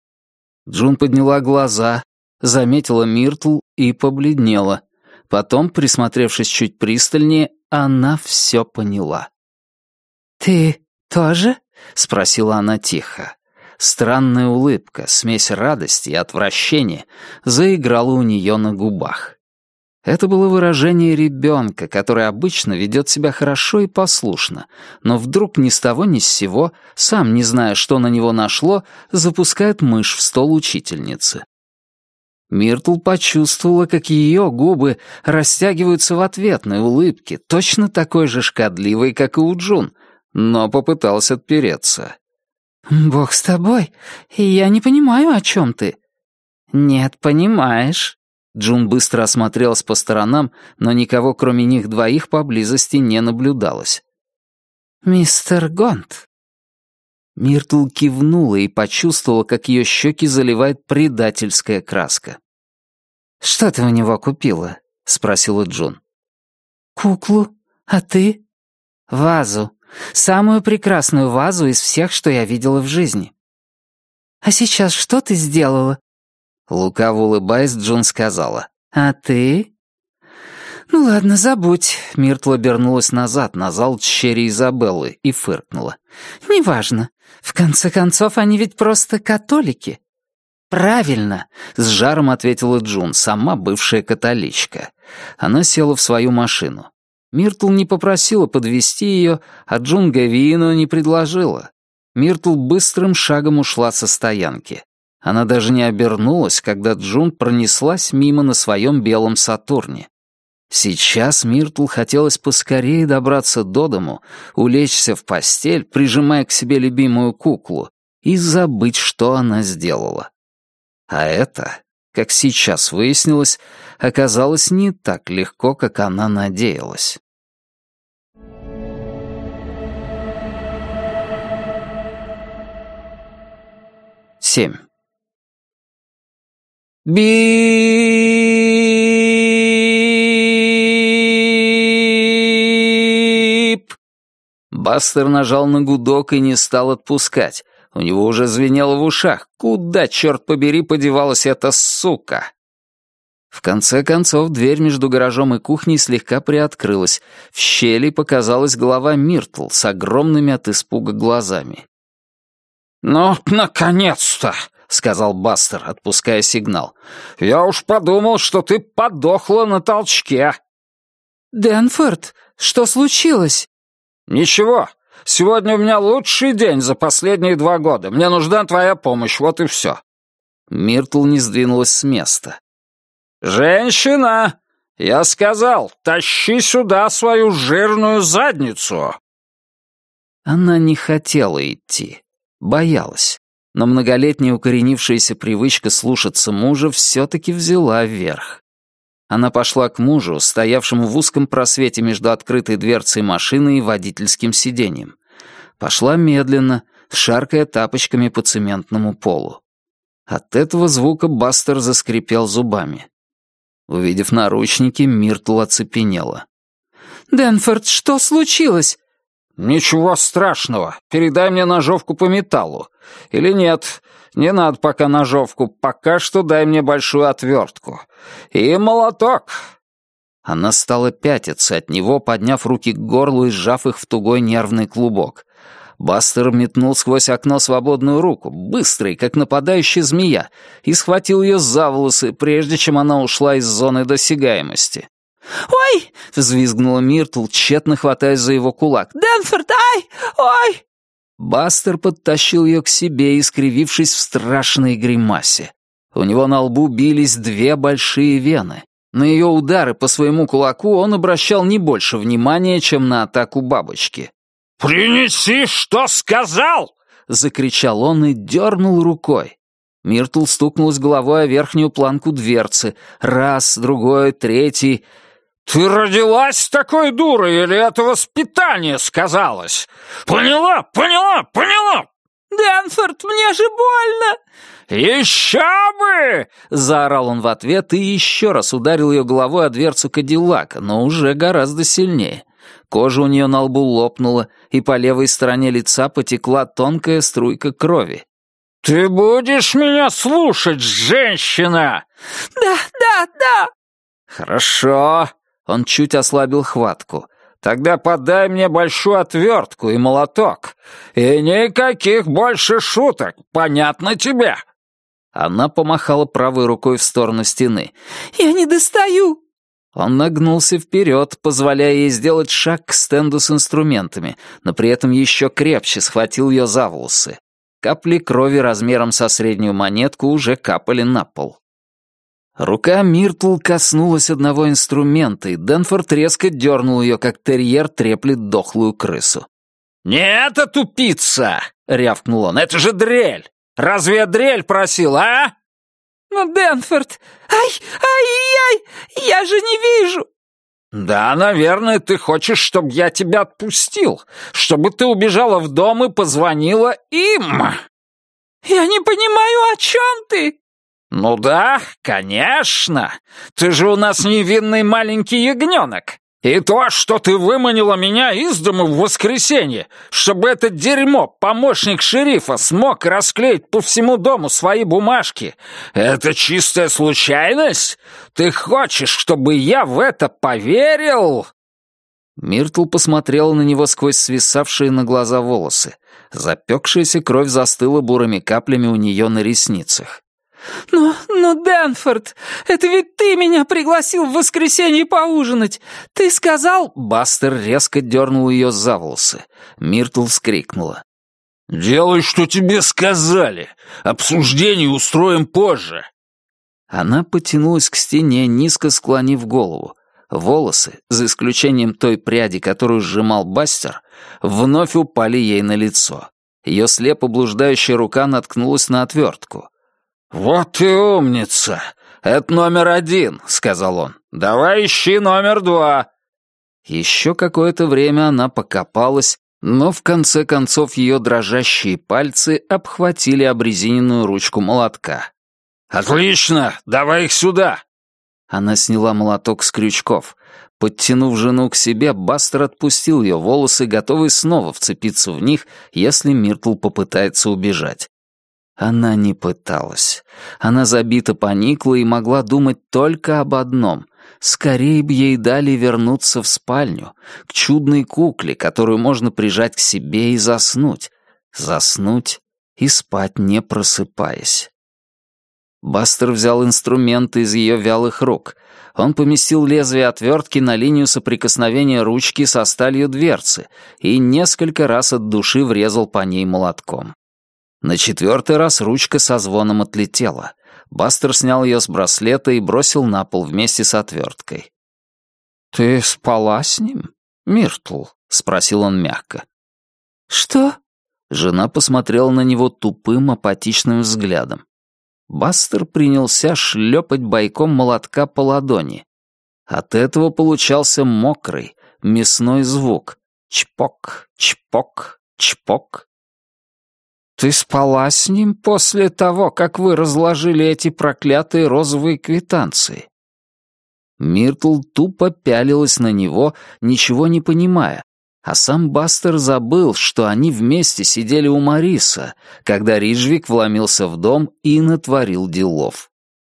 S1: Джун подняла глаза, заметила Миртл и побледнела. Потом, присмотревшись чуть пристальнее, она все поняла.
S2: «Ты тоже?»
S1: — спросила она тихо. Странная улыбка, смесь радости и отвращения, заиграла у нее на губах. Это было выражение ребенка, который обычно ведет себя хорошо и послушно, но вдруг ни с того ни с сего, сам не зная, что на него нашло, запускает мышь в стол учительницы. Миртл почувствовала, как ее губы растягиваются в ответной улыбке, точно такой же шкодливой, как и у Джун, но попыталась отпереться.
S2: «Бог с тобой, я не понимаю, о чем ты».
S1: «Нет, понимаешь». Джун быстро осмотрелась по сторонам, но никого, кроме них двоих, поблизости не наблюдалось.
S2: «Мистер Гонт».
S1: Миртл кивнула и почувствовала, как ее щеки заливает предательская краска.
S2: «Что ты у него купила?» — спросила Джун.
S3: «Куклу. А ты?»
S2: «Вазу. Самую прекрасную вазу из всех, что я видела в жизни».
S3: «А сейчас что ты сделала?»
S1: Лукаво улыбаясь, Джун сказала.
S2: «А ты?»
S3: «Ну ладно, забудь».
S1: Миртл обернулась назад, на зал Черри Изабеллы, и фыркнула.
S3: «Неважно. В конце концов, они ведь просто католики».
S1: «Правильно», — с жаром ответила Джун, сама бывшая католичка. Она села в свою машину. Миртл не попросила подвезти ее, а Джун Гевиино не предложила. Миртл быстрым шагом ушла со стоянки. Она даже не обернулась, когда Джун пронеслась мимо на своем белом Сатурне. Сейчас Миртл хотелось поскорее добраться до дому, улечься в постель, прижимая к себе любимую куклу, и забыть, что она сделала. А это, как сейчас выяснилось, оказалось не так легко, как она надеялась. Семь. Бип! Бастер нажал на гудок и не стал отпускать. У него уже звенело в ушах. Куда, черт побери, подевалась эта сука? В конце концов, дверь между гаражом и кухней слегка приоткрылась. В щели показалась голова Миртл с огромными от испуга глазами. «Ну, наконец-то!» — сказал Бастер, отпуская сигнал. «Я уж подумал, что ты подохла на толчке».
S3: «Дэнфорд, что случилось?»
S4: «Ничего. Сегодня у меня лучший день за последние два года. Мне нужна твоя помощь, вот и все».
S1: Миртл не сдвинулась с места.
S4: «Женщина! Я сказал, тащи сюда свою жирную задницу!»
S1: Она не хотела идти, боялась, но многолетняя укоренившаяся привычка слушаться мужа все-таки взяла верх. Она пошла к мужу, стоявшему в узком просвете между открытой дверцей машины и водительским сиденьем. Пошла медленно, шаркая тапочками по цементному полу. От этого звука Бастер заскрипел зубами. Увидев наручники, Миртл оцепенела.
S3: «Дэнфорд, что случилось?»
S4: «Ничего страшного. Передай мне ножовку по металлу. Или нет, не надо пока ножовку. Пока что дай мне большую отвертку. И молоток».
S1: Она стала пятиться от него, подняв руки к горлу и сжав их в тугой нервный клубок. Бастер метнул сквозь окно свободную руку, быстрый, как нападающая змея, и схватил ее за волосы, прежде чем она ушла из зоны досягаемости.
S3: «Ой!»
S1: — взвизгнула Миртл, тщетно хватаясь за его кулак.
S3: «Дэнфорд, ай! Ой!»
S1: Бастер подтащил ее к себе, искривившись в страшной гримасе. У него на лбу бились две большие вены. На ее удары по своему кулаку он обращал не больше внимания, чем на атаку бабочки.
S4: «Принеси, что сказал!»
S1: — закричал он и дернул рукой. Миртл стукнулась головой о верхнюю планку дверцы. Раз, другой, третий.
S4: «Ты родилась такой дурой или это воспитание сказалось? Поняла, поняла, поняла!»
S3: «Дэнфорд, мне же больно!»
S4: «Еще бы!»
S1: — заорал он в ответ и еще раз ударил ее головой о дверцу Кадиллака, но уже гораздо сильнее. Кожа у нее на лбу лопнула, и по левой стороне лица потекла тонкая струйка крови.
S4: «Ты будешь меня слушать, женщина?»
S3: «Да, да, да!»
S1: «Хорошо». Он чуть ослабил хватку. «Тогда подай мне большую отвертку и молоток. И никаких больше шуток, понятно тебе?» Она помахала правой рукой в сторону стены.
S3: «Я не достаю!»
S1: Он нагнулся вперед, позволяя ей сделать шаг к стенду с инструментами, но при этом еще крепче схватил ее за волосы. Капли крови размером со среднюю монетку уже капали на пол. Рука Миртл коснулась одного инструмента, и Дэнфорд резко дернул ее, как терьер треплет дохлую крысу.
S4: «Не это тупица!» — рявкнул он. «Это же дрель! Разве я дрель просил, а?»
S3: «Но, Дэнфорд, ай, ай-яй, я же не вижу!»
S4: «Да, наверное, ты хочешь, чтобы я тебя отпустил, чтобы ты убежала в дом и позвонила им!»
S3: «Я не понимаю, о чем ты?»
S4: «Ну да, конечно. Ты же у нас невинный маленький ягненок. И то, что ты выманила меня из дома в воскресенье, чтобы это дерьмо, помощник шерифа, смог расклеить по всему дому свои бумажки, это чистая случайность? Ты хочешь, чтобы я в это поверил?»
S1: Миртл посмотрела на него сквозь свисавшие на глаза волосы. Запекшаяся кровь застыла бурыми каплями у нее на ресницах.
S3: «Ну, ну, Дэнфорд, это ведь ты меня пригласил в воскресенье поужинать. Ты сказал...»
S1: Бастер резко дернул ее за волосы. Миртл вскрикнула.
S4: «Делай, что тебе сказали. Обсуждение устроим позже».
S1: Она потянулась к стене, низко склонив голову. Волосы, за исключением той пряди, которую сжимал Бастер, вновь упали ей на лицо. Ее слепо блуждающая рука наткнулась на отвертку.
S4: «Вот ты умница! Это номер один», — сказал он. «Давай ищи номер два».
S1: Еще какое-то время она покопалась, но в конце концов ее дрожащие пальцы обхватили обрезиненную ручку молотка.
S4: «Отлично! Давай их сюда!»
S1: Она сняла молоток с крючков. Подтянув жену к себе, Бастер отпустил ее волосы, готовый снова вцепиться в них, если Миртл попытается убежать. Она не пыталась. Она забито поникла и могла думать только об одном. Скорее бы ей дали вернуться в спальню, к чудной кукле, которую можно прижать к себе и заснуть. Заснуть и спать, не просыпаясь. Бастер взял инструмент из ее вялых рук. Он поместил лезвие отвертки на линию соприкосновения ручки со сталью дверцы и несколько раз от души врезал по ней молотком. На четвертый раз ручка со звоном отлетела. Бастер снял ее с браслета и бросил на пол вместе с отверткой. «Ты спала с ним, Миртл?» — спросил он мягко.
S3: «Что?»
S1: Жена посмотрела на него тупым, апатичным взглядом. Бастер принялся шлепать бойком молотка по ладони. От этого получался мокрый, мясной звук. Чпок, чпок, чпок. «Ты спала с ним после того, как вы разложили эти проклятые розовые квитанции?» Миртл тупо пялилась на него, ничего не понимая, а сам Бастер забыл, что они вместе сидели у Мариса, когда Риджвик вломился в дом и натворил делов.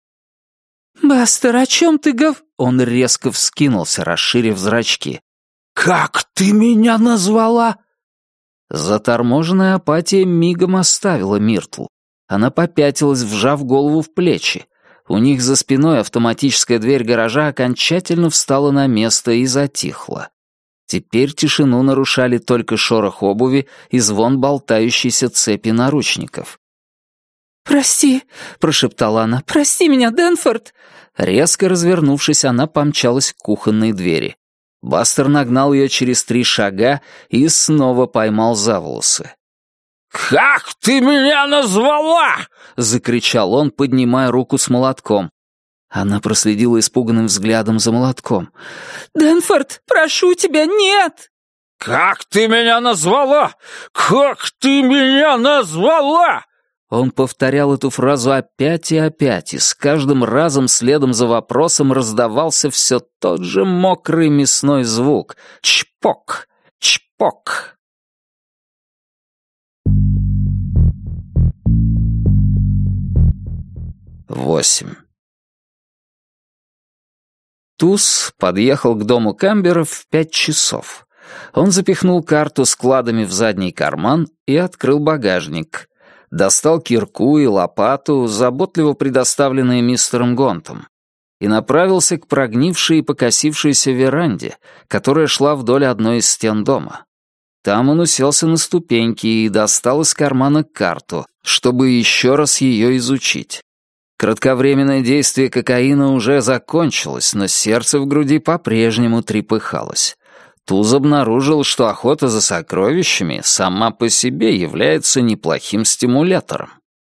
S3: «Бастер, о чем ты гов...»
S1: Он резко вскинулся, расширив зрачки.
S4: «Как ты меня назвала?»
S1: Заторможенная апатия мигом оставила Миртл. Она попятилась, вжав голову в плечи. У них за спиной автоматическая дверь гаража окончательно встала на место и затихла. Теперь тишину нарушали только шорох обуви и звон болтающейся цепи наручников.
S3: «Прости», — прошептала она, — «прости меня, Дэнфорд».
S1: Резко развернувшись, она помчалась к кухонной двери. Бастер нагнал ее через три шага и снова поймал за волосы.
S4: «Как ты меня назвала?» — закричал он, поднимая руку с молотком.
S1: Она проследила испуганным взглядом за молотком.
S3: «Дэнфорд, прошу тебя, нет!»
S4: «Как ты меня назвала? Как ты меня назвала?»
S1: Он повторял эту фразу опять и опять, и с каждым разом следом за вопросом раздавался все тот же мокрый мясной звук. Чпок, чпок. Восемь. Туз подъехал к дому Камберов в пять часов. Он запихнул карту с кладами в задний карман и открыл багажник. Достал кирку и лопату, заботливо предоставленные мистером Гонтом, и направился к прогнившей и покосившейся веранде, которая шла вдоль одной из стен дома. Там он уселся на ступеньки и достал из кармана карту, чтобы еще раз ее изучить. Кратковременное действие кокаина уже закончилось, но сердце в груди по-прежнему трепыхалось. Туз обнаружил, что охота за сокровищами сама по себе является неплохим стимулятором.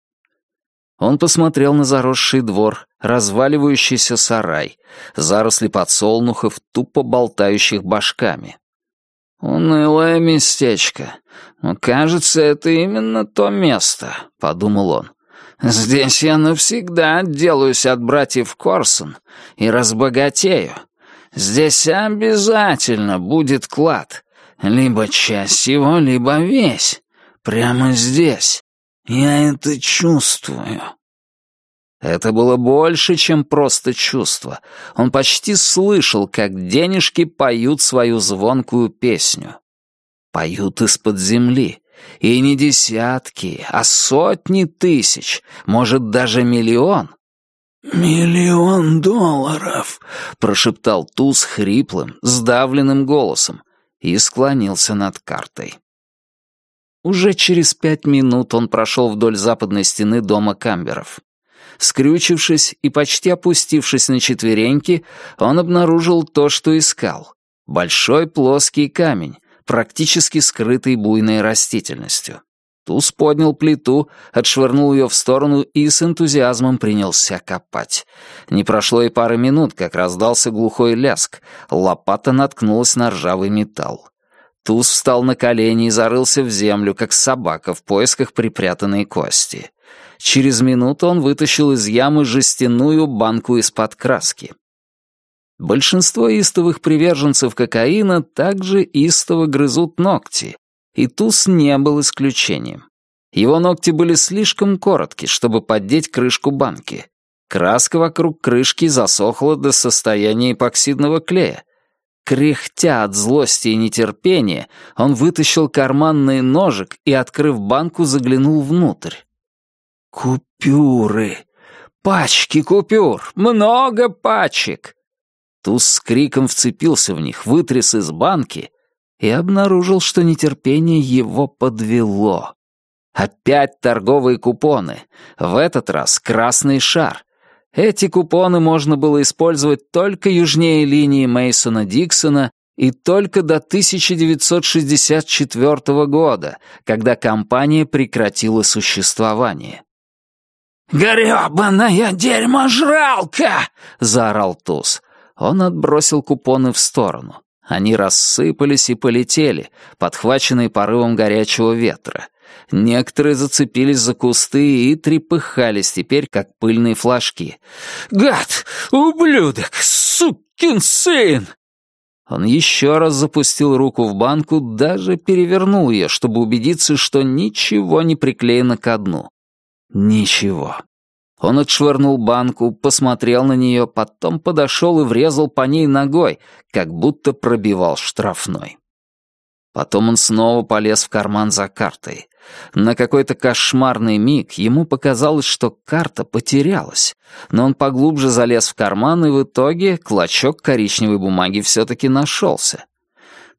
S1: Он посмотрел на заросший двор, разваливающийся сарай, заросли подсолнухов, тупо болтающих башками. «Унылое местечко. Но, кажется, это именно то место», — подумал он. «Здесь я навсегда отделаюсь от братьев Корсон и разбогатею. Здесь обязательно будет клад. Либо часть его, либо весь. Прямо здесь. Я это чувствую». Это было больше, чем просто чувство. Он почти слышал, как денежки поют свою звонкую песню. Поют из-под земли. И не десятки, а сотни тысяч, может, даже миллион. «Миллион долларов», — прошептал Туз хриплым, сдавленным голосом и склонился над картой. Уже через пять минут он прошел вдоль западной стены дома Камберов. Скрючившись и почти опустившись на четвереньки, он обнаружил то, что искал. Большой плоский камень, практически скрытый буйной растительностью. Туз поднял плиту, отшвырнул ее в сторону и с энтузиазмом принялся копать. Не прошло и пары минут, как раздался глухой ляск. Лопата наткнулась на ржавый металл. Туз встал на колени и зарылся в землю, как собака в поисках припрятанной кости. Через минуту он вытащил из ямы жестяную банку из-под краски. Большинство истовых приверженцев кокаина также истово грызут ногти, и Туз не был исключением. Его ногти были слишком коротки, чтобы поддеть крышку банки. Краска вокруг крышки засохла до состояния эпоксидного клея. Кряхтя от злости и нетерпения, он вытащил карманный ножик и, открыв банку, заглянул внутрь. Купюры! Пачки купюр! Много пачек! Туз с криком вцепился в них, вытряс из банки и обнаружил, что нетерпение его подвело. Опять торговые купоны, в этот раз красный шар. Эти купоны можно было использовать только южнее линии Мейсона-Диксона и только до тысяча девятьсот шестьдесят четвёртого года, когда компания прекратила существование. «Грёбаная дерьможралка!» — заорал Туз. Он отбросил купоны в сторону. Они рассыпались и полетели, подхваченные порывом горячего ветра. Некоторые зацепились за кусты и трепыхались теперь, как пыльные флажки. «Гад! Ублюдок! Сукин сын!» Он еще раз запустил руку в банку, даже перевернул ее, чтобы убедиться, что ничего не приклеено ко дну. Ничего. Он отшвырнул банку, посмотрел на нее, потом подошел и врезал по ней ногой, как будто пробивал штрафной. Потом он снова полез в карман за картой. На какой-то кошмарный миг ему показалось, что карта потерялась, но он поглубже залез в карман, и в итоге клочок коричневой бумаги все-таки нашелся.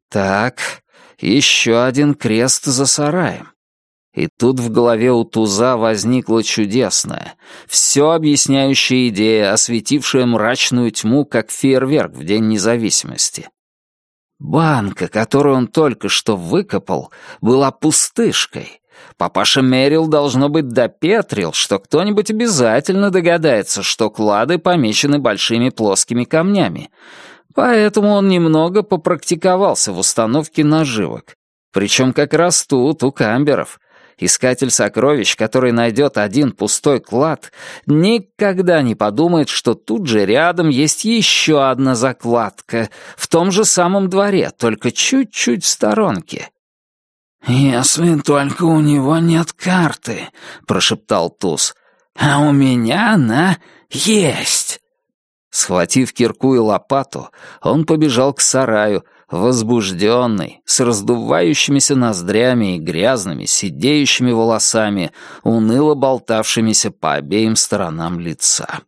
S1: Так, еще один крест за сараем. И тут в голове у Туза возникла чудесная, все объясняющая идея, осветившая мрачную тьму, как фейерверк в День независимости. Банка, которую он только что выкопал, была пустышкой. Папаша Мерил, должно быть, допетрил, что кто-нибудь обязательно догадается, что клады помечены большими плоскими камнями. Поэтому он немного попрактиковался в установке наживок. Причем как раз тут, у камберов. Искатель сокровищ, который найдет один пустой клад, никогда не подумает, что тут же рядом есть еще одна закладка в том же самом дворе, только чуть-чуть в сторонке. «Если только у него нет карты», — прошептал Туз, — «а у меня она есть». Схватив кирку и лопату, он побежал к сараю, возбужденный, с раздувающимися ноздрями и грязными, сидеющими волосами, уныло болтавшимися по обеим сторонам лица.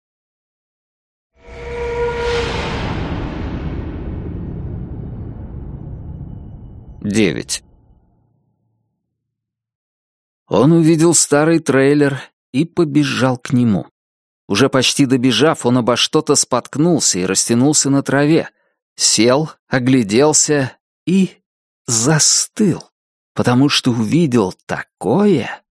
S1: Девять. Он увидел старый трейлер и побежал к нему. Уже почти добежав, он обо что-то споткнулся и растянулся на траве. Сел, огляделся и застыл, потому что увидел такое.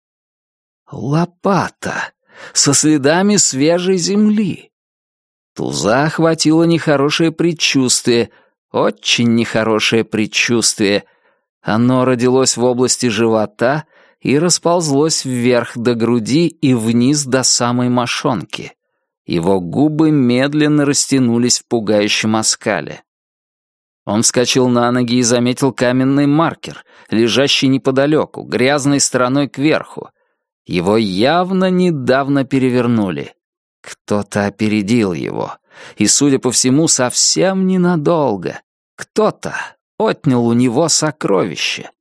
S1: Лопата со следами свежей земли. Туза охватило нехорошее предчувствие, очень нехорошее предчувствие. Оно родилось в области живота и расползлось вверх до груди и вниз до самой мошонки. Его губы медленно растянулись в пугающем оскале. Он вскочил на ноги и заметил каменный маркер, лежащий неподалеку, грязной стороной кверху. Его явно недавно перевернули. Кто-то опередил его, и, судя по всему, совсем ненадолго. Кто-то отнял у него сокровище.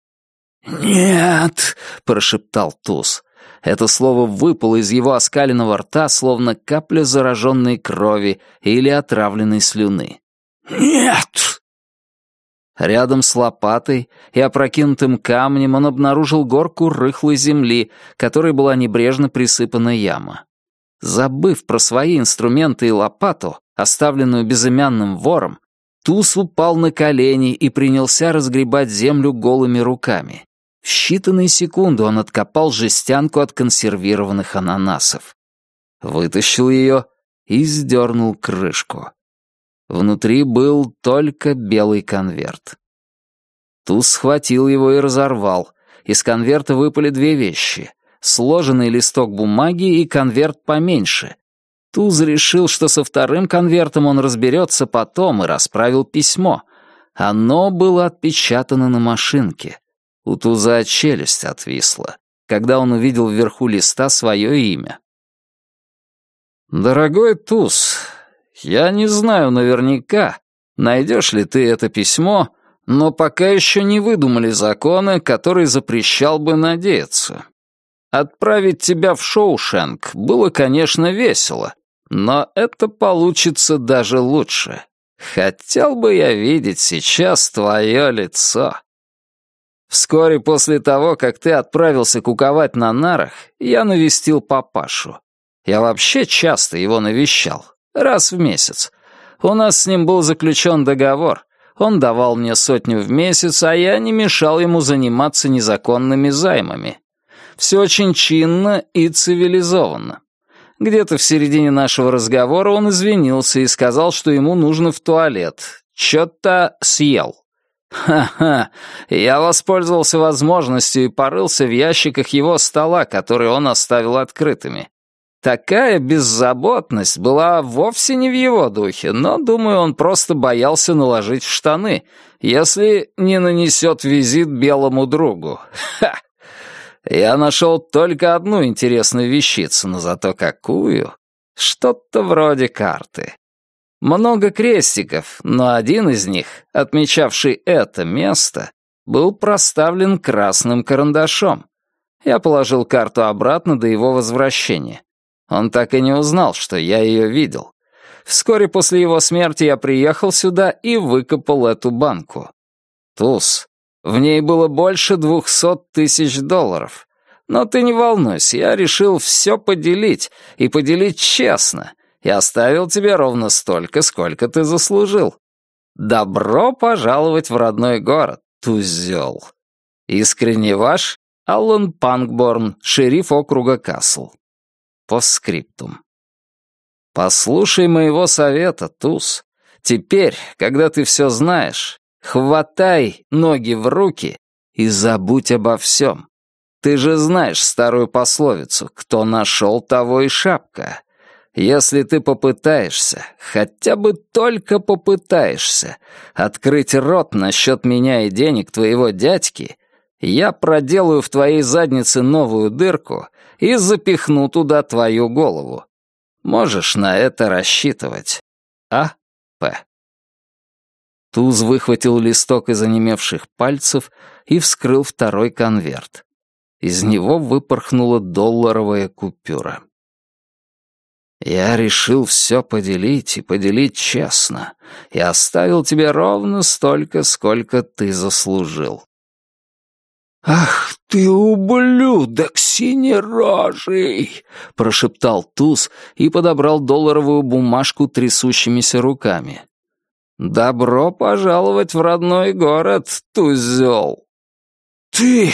S1: «Нет!» — прошептал Туз. Это слово выпало из его оскаленного рта, словно капля зараженной крови или отравленной слюны. «Нет!» Рядом с лопатой и опрокинутым камнем он обнаружил горку рыхлой земли, которой была небрежно присыпана яма. Забыв про свои инструменты и лопату, оставленную безымянным вором, Туз упал на колени и принялся разгребать землю голыми руками. В считанные секунды он откопал жестянку от консервированных ананасов. Вытащил ее и сдернул крышку. Внутри был только белый конверт. Туз схватил его и разорвал. Из конверта выпали две вещи — сложенный листок бумаги и конверт поменьше. Туз решил, что со вторым конвертом он разберется потом, и расправил письмо. Оно было отпечатано на машинке. У Туза челюсть отвисла, когда он увидел вверху листа свое имя. «Дорогой Туз, я не знаю наверняка, найдешь ли ты это письмо, но пока еще не выдумали закона, который запрещал бы надеяться. Отправить тебя в Шоушенк было, конечно, весело, но это получится даже лучше. Хотел бы я видеть сейчас твое лицо. Вскоре после того, как ты отправился куковать на нарах, я навестил папашу. Я вообще часто его навещал, раз в месяц. У нас с ним был заключен договор. Он давал мне сотню в месяц, а я не мешал ему заниматься незаконными займами. Все очень чинно и цивилизованно. Где-то в середине нашего разговора он извинился и сказал, что ему нужно в туалет. Чё-то съел. Ха-ха, я воспользовался возможностью и порылся в ящиках его стола, которые он оставил открытыми. Такая беззаботность была вовсе не в его духе, но, думаю, он просто боялся наложить в штаны, если не нанесет визит белому другу. Ха! Я нашел только одну интересную вещицу, но зато какую. Что-то вроде карты. Много крестиков, но один из них, отмечавший это место, был проставлен красным карандашом. Я положил карту обратно до его возвращения. Он так и не узнал, что я ее видел. Вскоре после его смерти я приехал сюда и выкопал эту банку. Туз, в ней было больше двухсот тысяч долларов. Но ты не волнуйся, я решил все поделить, и поделить честно, и оставил тебе ровно столько, сколько ты заслужил. Добро пожаловать в родной город, тузёл. Искренне ваш, Аллан Панкборн, шериф округа Касл. Постскриптум. Послушай моего совета, Туз. Теперь, когда ты все знаешь, хватай ноги в руки и забудь обо всем. Ты же знаешь старую пословицу «Кто нашел, того и шапка». Если ты попытаешься, хотя бы только попытаешься, открыть рот насчет меня и денег твоего дядьки, я проделаю в твоей заднице новую дырку и запихну туда твою голову. Можешь на это рассчитывать. А. П. Туз выхватил листок из онемевших пальцев и вскрыл второй конверт. Из него выпорхнула долларовая купюра. «Я решил все поделить и поделить честно, и оставил тебе ровно столько, сколько ты заслужил». «Ах ты, ублюдок синерожий!» — прошептал Туз и подобрал долларовую бумажку трясущимися руками. «Добро пожаловать в родной город, Тузёл!» «Ты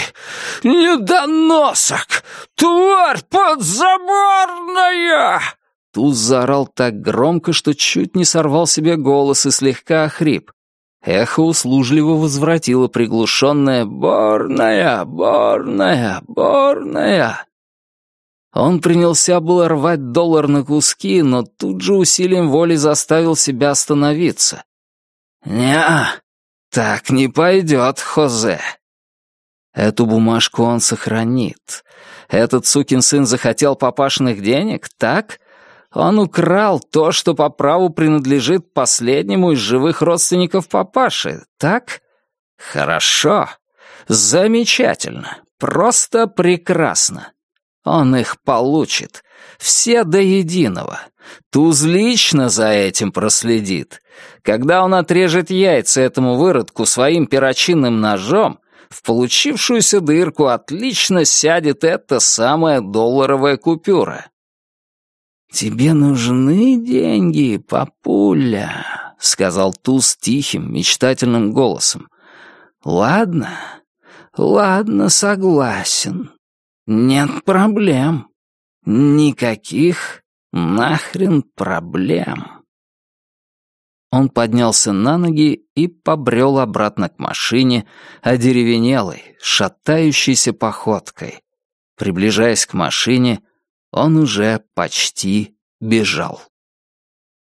S1: недоносок! Тварь подзаборная!» Туз заорал так громко, что чуть не сорвал себе голос и слегка охрип. Эхо услужливо возвратило приглушенное «Борная, борная, борная». Он принялся было рвать доллар на куски, но тут же усилием воли заставил себя остановиться. «Не-а, так не пойдет, Хозе». Эту бумажку он сохранит. Этот сукин сын захотел папашиных денег, так? Он украл то, что по праву принадлежит последнему из живых родственников папаши, так? Хорошо. Замечательно. Просто прекрасно. Он их получит. Все до единого. Туз лично за этим проследит. Когда он отрежет яйца этому выродку своим перочинным ножом, в получившуюся дырку отлично сядет эта самая долларовая купюра. «Тебе нужны деньги, папуля», — сказал Туз тихим, мечтательным голосом. «Ладно, ладно, согласен. Нет проблем. Никаких нахрен проблем». Он поднялся на ноги и побрел обратно к машине, одеревенелой, шатающейся походкой. Приближаясь к машине, он уже почти бежал.